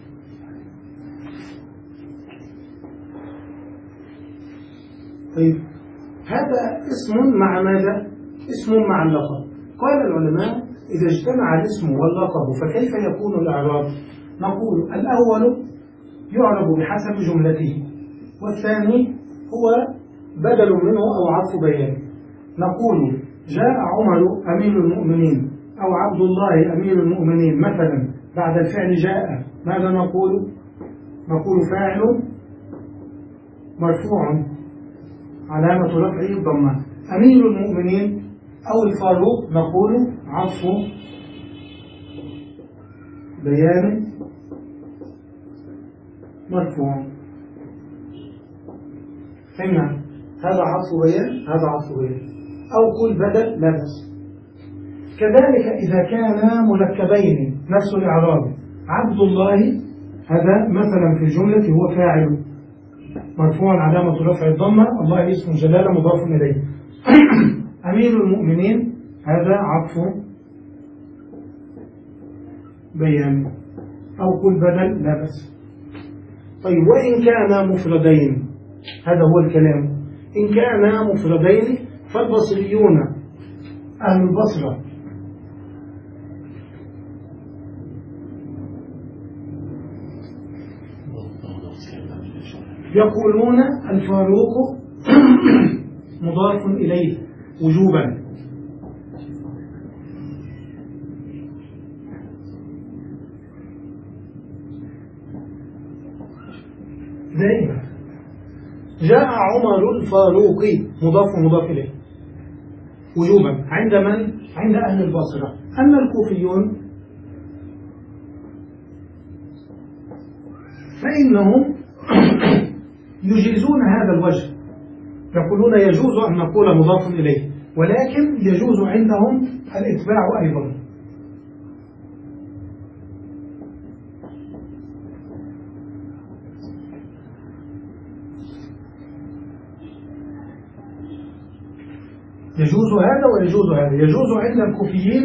طيب هذا اسم مع ماذا؟ اسم مع اللقب. قال العلماء إذا اجتمع الاسم واللقب فكيف يكون الإعراب؟ نقول الأول يعرب بحسب جملته، والثاني هو بدل منه أو عطف بيان. نقول جاء عمر أمير المؤمنين أو عبد الله أمير المؤمنين مثلا، بعد الفعل جاء ماذا نقول؟ نقول فاعل مرفوع علامة رفعه الضمة. أمير المؤمنين أو الفاروق نقول عطف بيان مرفوع. فهمنا؟ هذا عطف بيان، هذا عطف بيان، أو قل بدل لا بأس. كذلك إذا كانا مركبين نفس الإعراب، عبد الله هذا مثلا في الجملة هو فاعل مرفوع علامة رفع الضمة، الله اسم جلالة مضاف إليه. أمير المؤمنين هذا عطف بيان، أو قل بدل لا بأس. طيب وإن كانا مفردين، هذا هو الكلام، إن كانا مفردين فالبصريون أهل البصرة يقولون الفاروق مضاف إليه وجوبا، دائما. جاء عمر الفاروق مضاف مضاف إليه وجوبا عند من؟ عند أهل البصرة. أما الكوفيون فإنهم يجيزون هذا الوجه، يقولون يجوز أن نقول مضاف إليه، ولكن يجوز عندهم الإتباع أيضا. يجوز هذا ويجوز هذا. يجوز عند الكوفيين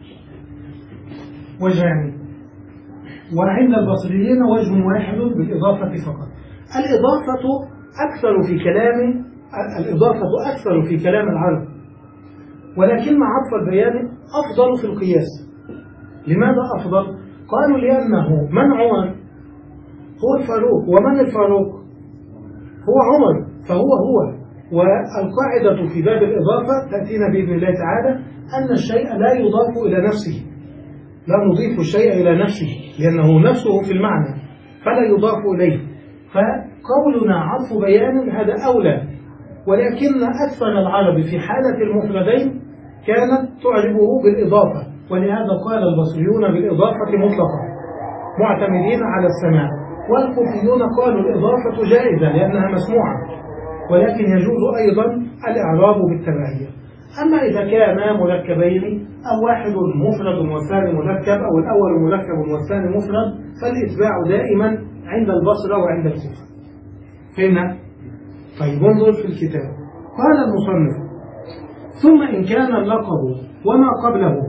وجهان، وعند البصريين وجه واحد بالإضافة فقط. الإضافة أكثر في كلام الإضافة أكثر في كلام العرب، ولكن عطف البيان أفضل في القياس. لماذا أفضل؟ قالوا لأنه من عمر هو الفاروق، ومن الفاروق هو عمر، فهو هو. والقاعدة في باب الإضافة تأتينا بإذن الله تعالى أن الشيء لا يضاف إلى نفسه، لا نضيف الشيء إلى نفسه لأنه نفسه في المعنى فلا يضاف إليه. فقولنا عطف بيان هذا أولى، ولكن أكثر العرب في حالة المفردين كانت تعربه بالإضافة، ولهذا قال البصريون بالإضافة مطلقة معتمدين على السماع، والكوفيون قالوا الإضافة جائزة لأنها مسموعة، ولكن يجوز أيضا الإعراب بالتبعية. أما إذا كانا مركبين أو واحد مفرد والثاني مركب أو الأول مركب والثاني مفرد فالإتباع دائما عند البصرة وعند الكوفة. فهمنا؟ طيب انظر في الكتاب. قال المصنف ثم إن كان اللقب وما قبله،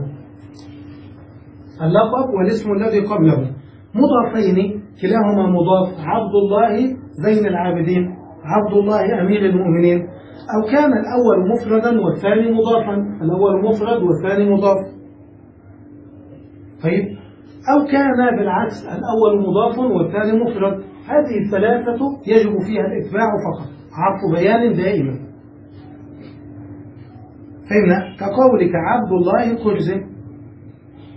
اللقب والاسم الذي قبله مضافين كلاهما مضاف، عبد الله زين العابدين، عبد الله أمير المؤمنين، أو كان الأول مفردا والثاني مضافا، الأول مفرد والثاني مضاف. طيب أو كان بالعكس الأول مضاف والثاني مفرد، هذه الثلاثة يجب فيها الإتباع فقط، عطف بيان دائما. فهمنا؟ كقولك عبد الله كرز،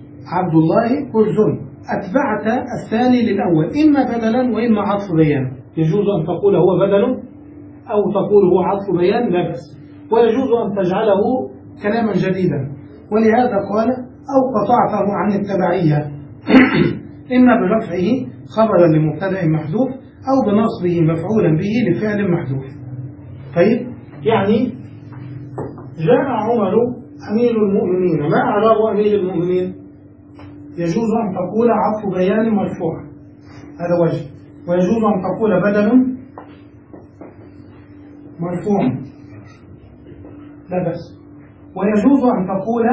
عبد الله كرز، أتبعت الثاني للأول إما بدلا وإما عطف بيان. يجوز أن تقول هو بدل أو تقول هو عطف بيان لا بأس، ويجوز أن تجعله كلاما جديدا. ولهذا قال أو قطعته عن التبعية إما برفعه خبرا لمبتدأ محذوف أو بنصبه مفعولا به لفعل محذوف. طيب، يعني جاء عمر أمير المؤمنين، ما أعراب أمير المؤمنين؟ يجوز أن تقول عطف بيان مرفوع، هذا وجه، ويجوز أن تقول بدل مرفوع لا بأس، ويجوز أن تقول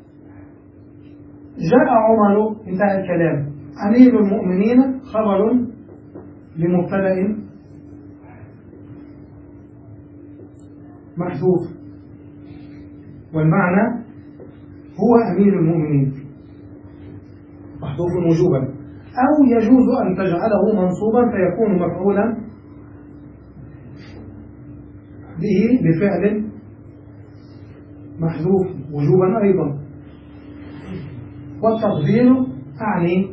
جاء عمر انتهى الكلام أمير المؤمنين خبر لمبتدأ محذوف والمعنى هو أمير المؤمنين محذوف وجوبا، أو يجوز أن تجعله منصوبا فيكون مفعولا به بفعل محذوف وجوبا أيضا. والتقدير أعني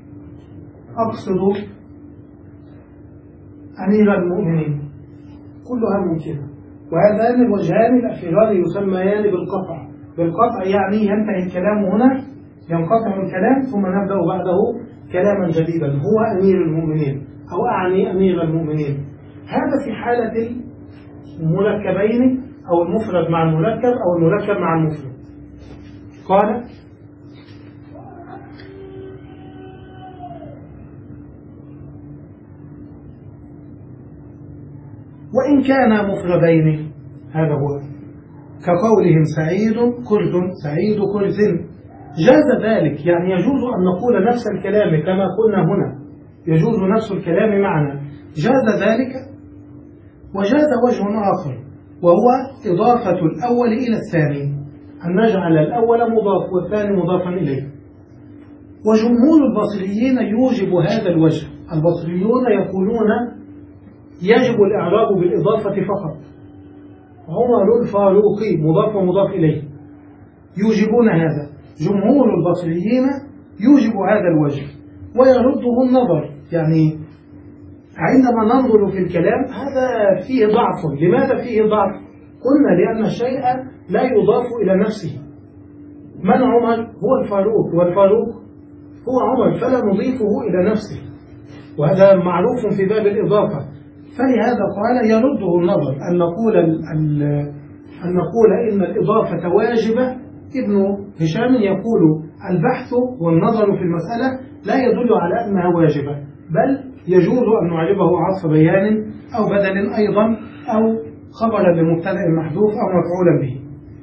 أقصد أمير المؤمنين، كلها ممكنة. وهذان الوجهان الأخيران يسميان بالقطع. بالقطع يعني ينتهي الكلام هنا، ينقطع الكلام ثم نبدأ بعده كلاما جديدا، هو أمير المؤمنين أو أعني أمير المؤمنين. هذا في حالة المركبين أو المفرد مع المركب أو المركب مع المفرد. قال وإن كان مفردين، هذا هو كقولهم سعيد كرد سعيد كرد، جاز ذلك، يعني يجوز أن نقول نفس الكلام كما قلنا هنا، يجوز نفس الكلام معنا، جاز ذلك. وجاز وجه آخر وهو إضافة الأول إلى الثاني، أن نجعل الأول مضاف والثاني مضافا إليه. وجمهور البصريين يوجب هذا الوجه، البصريون يقولون يجب الإعراب بالإضافة فقط، عمر الفاروقي مضاف ومضاف إليه، يوجبون هذا. جمهور البصريين يوجب هذا الوجه ويرده النظر، يعني عندما ننظر في الكلام هذا فيه ضعف. لماذا فيه ضعف؟ قلنا لأن الشيء لا يضاف إلى نفسه. من عمر؟ هو الفاروق، والفاروق هو عمر، فلا نضيفه إلى نفسه، وهذا معروف في باب الإضافة. فلهذا قال يرده النظر أن نقول أن نقول إن الإضافة واجبة. ابن هشام يقول البحث والنظر في المسألة لا يدل على أنها واجبة، بل يجوز أن نعربه عطف بيان أو بدل أيضا أو خبرا لمبتدأ محذوف أو مفعولا به.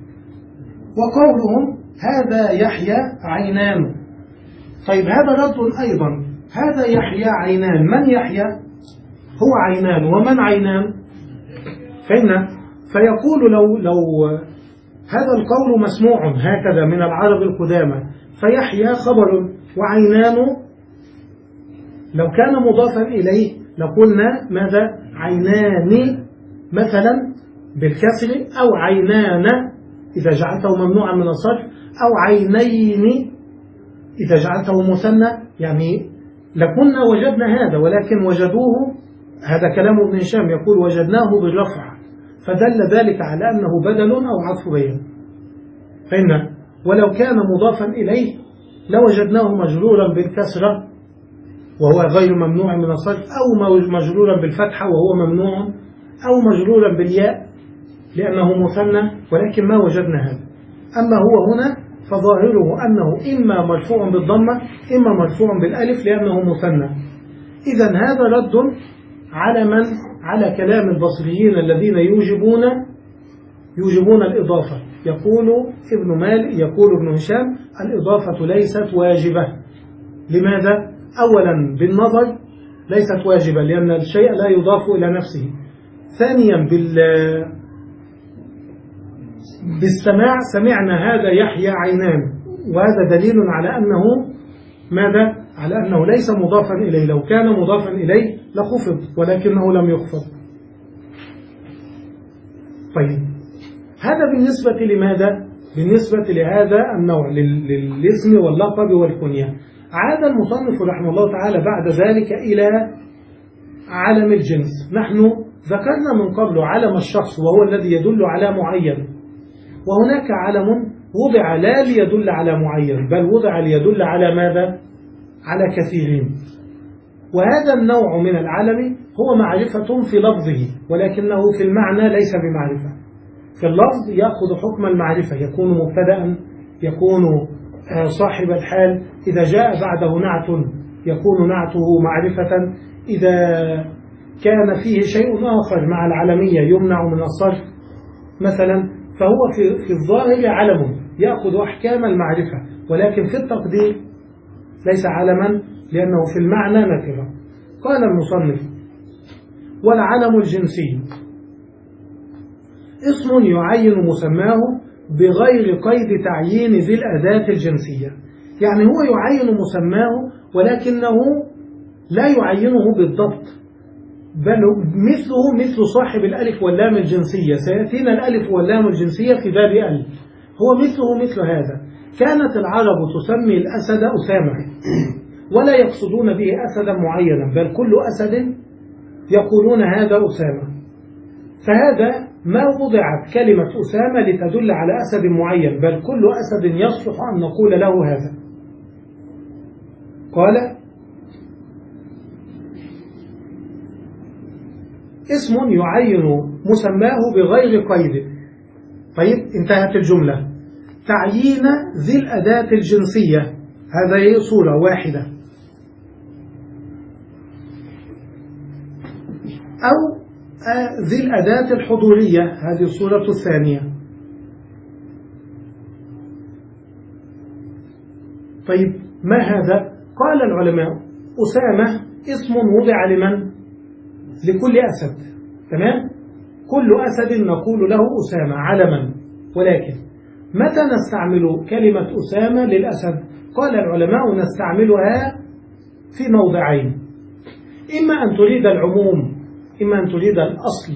وقولهم هذا يحيى عينان، طيب هذا رد أيضا، هذا يحيى عينان، من يحيى؟ هو عينان، ومن عينان؟ فإن فيقول لو لو هذا القول مسموع هكذا من العرب القدامى، فيحيى خبر وعينان لو كان مضافا إليه لقلنا ماذا؟ عينان مثلا بالكسر، أو عينان إذا جعلته ممنوعا من الصرف، أو عينين إذا جعلته مثنى، يعني لكنا وجدنا هذا، ولكن وجدوه، هذا كلام ابن هشام يقول وجدناه بالرفع، فدل ذلك على أنه بدل أو عطف بيان. فإن ولو كان مضافا إليه لوجدناه مجرورا بالكسرة وهو غير ممنوع من الصرف، أو مجرورا بالفتحة وهو ممنوع، أو مجرورا بالياء لأنه مثنى، ولكن ما وجدنا هذا. أما هو هنا فظاهره أنه إما مرفوع بالضمة إما مرفوع بالألف لأنه مثنى. إذن هذا رد على من؟ على كلام البصريين الذين يوجبون يوجبون الإضافة. يقول ابن مالك، يقول ابن هشام الإضافة ليست واجبة. لماذا؟ أولا بالنظر ليست واجبة لأن الشيء لا يضاف إلى نفسه. ثانيا بال بالسماع، سمعنا هذا يحيى عينان، وهذا دليل على أنه ماذا؟ على أنه ليس مضافا إليه، لو كان مضافا إليه لخفض ولكنه لم يخفض. طيب هذا بالنسبة لماذا؟ بالنسبة لهذا النوع للاسم واللقب والكنية. عاد المصنف رحمه الله تعالى بعد ذلك إلى علم الجنس. نحن ذكرنا من قبل علم الشخص وهو الذي يدل على معين، وهناك علم وضع لا ليدل على معين بل وضع ليدل على ماذا؟ على كثيرين. وهذا النوع من العلم هو معرفة في لفظه ولكنه في المعنى ليس بمعرفة. في اللفظ يأخذ حكم المعرفة، يكون مبتدأ، يكون صاحب الحال، إذا جاء بعده نعت يكون نعته معرفة، إذا كان فيه شيء آخر مع العلمية يمنع من الصرف مثلا، فهو في, في الظاهر علم يأخذ أحكام المعرفة، ولكن في التقدير ليس علما لأنه في المعنى نكرة. قال المصنف: والعلم الجنسي اسم يعين مسماه بغير قيد تعيين ذي الأداة الجنسية. يعني هو يعين مسماه ولكنه لا يعينه بالضبط، بل مثله مثل صاحب الألف واللام الجنسية. سيأتينا الألف واللام الجنسية في باب ألف، هو مثله مثل هذا. كانت العرب تسمي الأسد أسامة ولا يقصدون به أسدا معينا، بل كل أسد يقولون هذا أسامة. فهذا ما وضعت كلمة أسامة لتدل على أسد معين، بل كل أسد يصلح أن نقول له هذا. قال: اسم يعين مسماه بغير قيد. طيب، انتهت الجملة. تعيين ذي الأداة الجنسية، هذا هي صورة واحدة. أو ذي الأداة الحضورية، هذه الصورة الثانية. طيب، ما هذا؟ قال العلماء: أسامة اسم وضع لمن؟ لكل أسد، تمام؟ كل أسد نقول له أسامة علما. ولكن متى نستعمل كلمة أسامة للأسد؟ قال العلماء: نستعملها في موضعين: إما أن تريد العموم، إما أن تريد الأصل،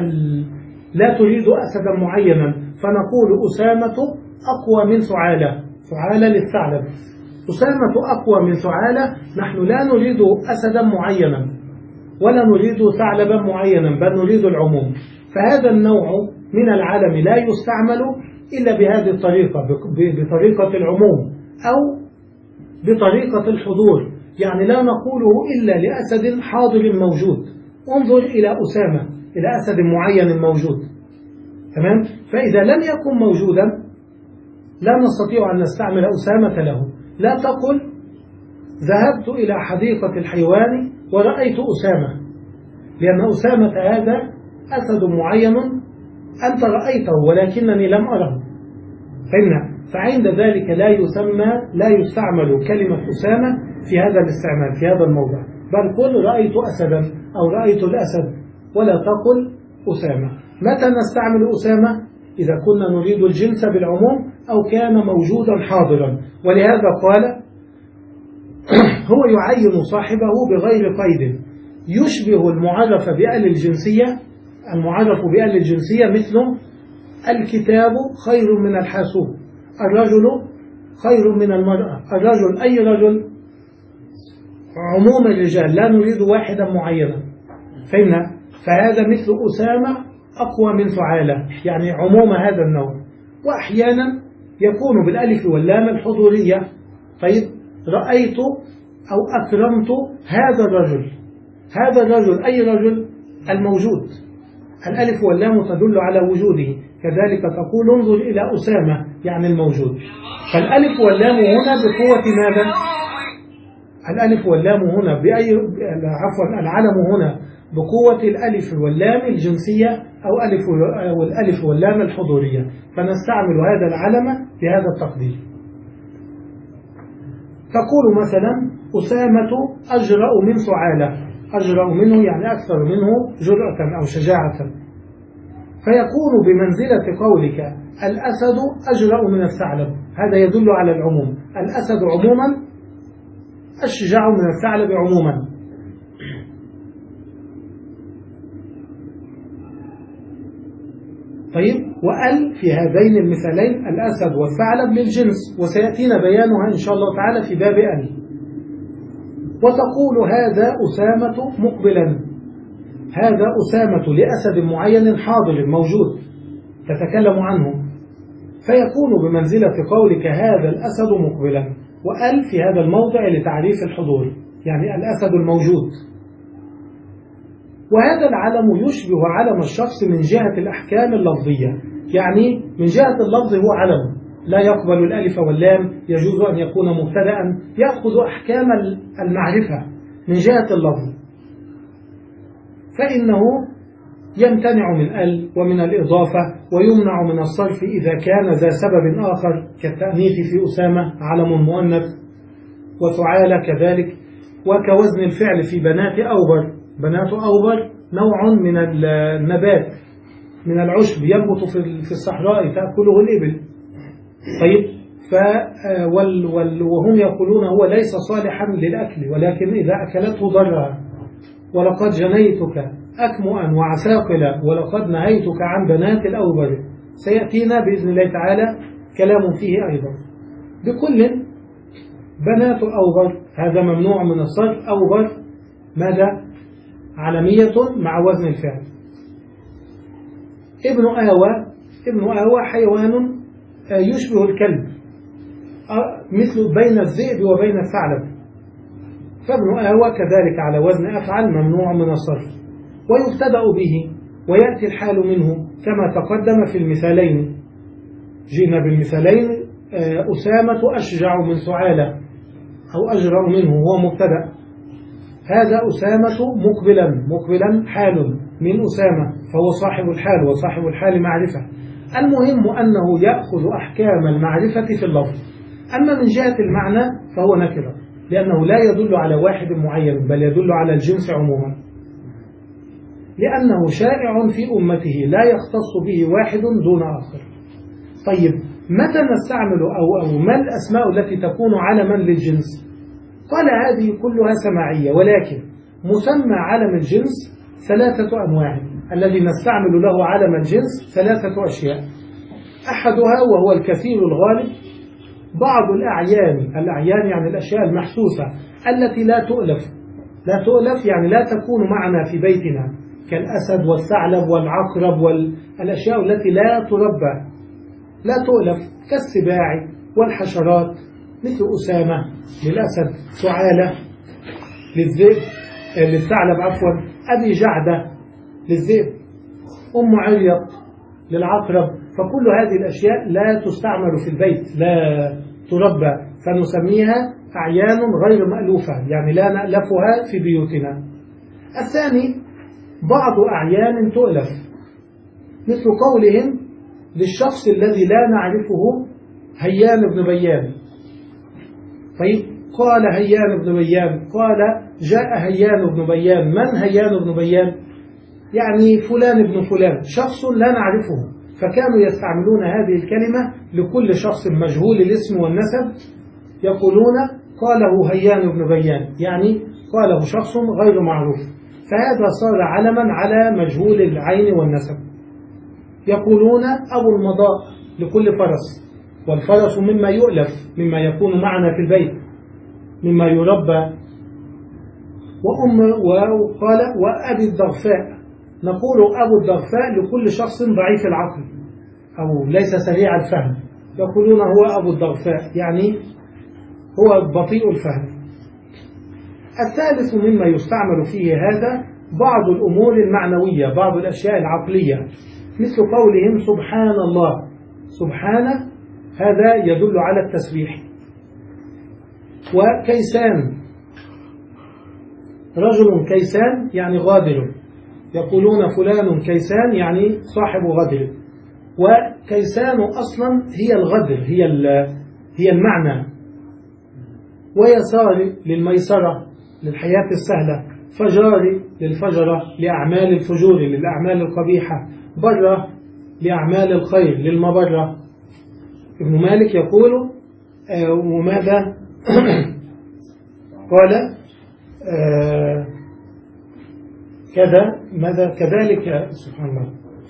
لا تريد أسدا معينا، فنقول أسامة أقوى من ثعالة، ثعالة للثعلب، أسامة أقوى من ثعالة. نحن لا نريد أسدا معينا ولا نريد ثعلبا معينا، بل نريد العموم. فهذا النوع من العلم لا يستعمل إلا بهذه الطريقة، بطريقة العموم أو بطريقة الحضور. يعني لا نقوله إلا لأسد حاضر موجود، انظر إلى أسامة، إلى أسد معين موجود، تمام؟ فإذا لم يكن موجودا لا نستطيع أن نستعمل أسامة له. لا تقل ذهبت إلى حديقة الحيوان ورأيت أسامة، لأن أسامة هذا أسد معين أنت رأيته ولكنني لم أره، فإن فعند ذلك لا يسمى لا يستعمل كلمة أسامة في هذا الاستعمال في هذا الموضع، بل قل رأيت أسدا أو رأيت الأسد، ولا تقل أسامة. متى نستعمل أسامة؟ إذا كنا نريد الجنس بالعموم أو كان موجودا حاضرا. ولهذا قال: هو يعين صاحبه بغير قيد، يشبه المعرف بأل الجنسية. المعرف بأل الجنسية مثل: الكتاب خير من الحاسوب، الرجل خير من المرأة. الرجل أي رجل؟ عموم الرجال، لا نريد واحدا معينا، فهمنا؟ فهذا مثل أسامة أقوى من ثعالة، يعني عموم هذا النوع. وأحيانا يكون بالألف واللام الحضورية. طيب، رأيت أو أكرمت هذا الرجل. هذا الرجل أي رجل؟ الموجود، الألف واللام تدل على وجوده. كذلك تقول انظر إلى أسامة، يعني الموجود. فالألف واللام هنا بقوة ماذا؟ الألف واللام هنا بأي عفوا العلم هنا بقوة الألف واللام الجنسية أو ألف أو الألف واللام الحضورية، فنستعمل هذا العلم بهذا التقدير. تقول مثلا: أسامة أجرأ من ثعالة، أجرأ منه يعني أكثر منه جرأة أو شجاعة، فيكون بمنزلة قولك الأسد أجرأ من الثعلب. هذا يدل على العموم، الأسد عموما، الشجاع من الثعلب عموما. طيب، وأل في هذين المثالين الأسد والثعلب للجنس، وسيأتينا بيانها إن شاء الله تعالى في باب أل. وتقول: هذا أسامة مقبلا، هذا أسامة لأسد معين حاضر موجود تتكلم عنه، فيكون بمنزلة قولك هذا الأسد مقبلا، وأل في هذا الموضع لتعريف الحضور، يعني الأسد الموجود. وهذا العلم يشبه علم الشخص من جهة الأحكام اللفظية، يعني من جهة اللفظ هو علم لا يقبل الألف واللام، يجوز أن يكون مبتدأ، يأخذ أحكام المعرفة من جهة اللفظ، فإنه يمتنع من ال ومن الإضافة، ويمنع من الصرف إذا كان ذا سبب آخر كالتأنيث في أسامة علم مؤنث، وثعالى كذلك، وكوزن الفعل في بنات أوبر. بنات أوبر نوع من النبات من العشب ينبت في الصحراء تأكله الإبل. طيب ف وال وال وهم يقولون هو ليس صالحا للأكل، ولكن إذا أكلته ضرها. ولقد جنيتك أكمؤا وعساقلا ولقد نهيتك عن بنات الأوبر، سيأتينا بإذن الله تعالى كلام فيه أيضا. بكل بنات أوبر هذا ممنوع من الصرف. أوبر ماذا؟ علمية مع وزن الفعل. ابن آوى ابن آوى حيوان يشبه الكلب، مثل بين الذئب وبين الثعلب، فابن آوى كذلك على وزن أفعل ممنوع من الصرف، ويبتدأ به ويأتي الحال منه كما تقدم في المثالين. جينا بالمثالين أسامة أشجع من ثعالى أو أجرأ منه، هو مبتدأ. هذا أسامة مقبلا مقبلا حال من أسامة، فهو صاحب الحال، وصاحب الحال معرفة. المهم أنه يأخذ أحكام المعرفة في اللفظ، أما من جهة المعنى فهو نكرة، لأنه لا يدل على واحد معين بل يدل على الجنس عموما، لأنه شائع في أمته لا يختص به واحد دون آخر. طيب متى نستعمل أو, أو ما الأسماء التي تكون علما للجنس؟ قال هذه كلها سماعية، ولكن مسمى علم الجنس ثلاثة أنواع. الذي نستعمل له علم الجنس ثلاثة أشياء. أحدها وهو الكثير الغالب بعض الأعيان. الأعيان يعني الأشياء المحسوسة التي لا تؤلف لا تؤلف يعني لا تكون معنا في بيتنا، كالأسد والثعلب والعقرب والأشياء التي لا تربى لا تؤلف، كالسباع والحشرات، مثل أسامة للأسد، ثعالة للذئب للثعلب عفوا، أبي جعدة للذئب، أم عريق للعقرب. فكل هذه الأشياء لا تستعمل في البيت، لا تربى، فنسميها أعيان غير مألوفة، يعني لا نألفها في بيوتنا. الثاني بعض أعيان تؤلف، مثل قولهم للشخص الذي لا نعرفه هيان بن بيان. طيب قال هيان بن بيان، قال جاء هيان بن بيان. من هيان بن بيان؟ يعني فلان ابن فلان، شخص لا نعرفه، فكانوا يستعملون هذه الكلمة لكل شخص مجهول الاسم والنسب، يقولون قاله هيان بن بيان، يعني قاله شخص غير معروف، فهذا صار علما على مجهول العين والنسب. يقولون أبو المضاء لكل فرس، والفرس مما يؤلف، مما يكون معنا في البيت، مما يربى. وأم وقال وأبي الضغفاء، نقول أبو الضغفاء لكل شخص ضعيف العقل أو ليس سريع الفهم، يقولون هو أبو الضغفاء، يعني هو بطيء الفهم. الثالث مما يستعمل فيه هذا بعض الأمور المعنوية، بعض الأشياء العقلية، مثل قولهم سبحان الله. سبحانه هذا يدل على التسبيح. وكيسان، رجل كيسان يعني غادر، يقولون فلان كيسان يعني صاحب غدر. وكيسان أصلا هي الغدر، هي هي المعنى. ويسار للميسرة للحياة السهلة، فجار للفجرة لأعمال الفجور للأعمال القبيحة، برة لأعمال الخير للمبرة. ابن مالك يقول آه وماذا قال آه كذا ماذا كذلك سبحان الله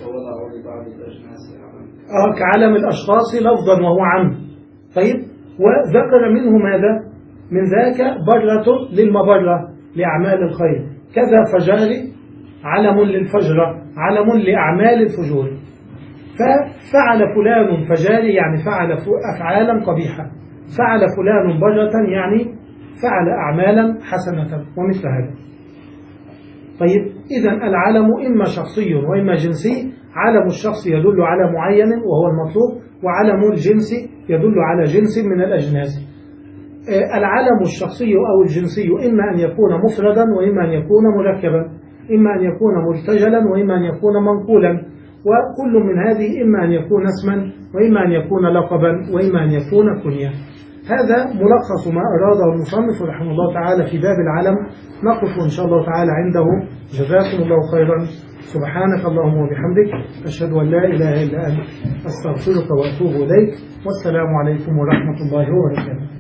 آه كعلم الأشخاص لفظا وهو عام. طيب وذكر منه ماذا من ذاك برة للمبرة لأعمال الخير، كذا فجار علم للفجرة، علم لأعمال الفجور. ففعل فلان فجاري يعني فعل أفعالا قبيحة، فعل فلان بجرة يعني فعل أعمالا حسنة ومثل هذا. طيب إذا العلم إما شخصي وإما جنسي. علم الشخص يدل على معين وهو المطلوب، وعلم الجنس يدل على جنس من الأجناس. العلم الشخصي أو الجنسي إما أن يكون مفردا وإما أن يكون مركبا، إما أن يكون مرتجلا وإما أن يكون منقولا، وكل من هذه إما أن يكون اسما وإما أن يكون لقبا وإما أن يكون كنية. هذا ملخص ما أراده المصنف رحمه الله تعالى في باب العلم. نقف إن شاء الله تعالى عنده. جزاكم الله خيرا. سبحانك اللهم وبحمدك، أشهد أن لا إله إلا أنت، أستغفرك وأتوب إليك، والسلام عليكم ورحمة الله وبركاته.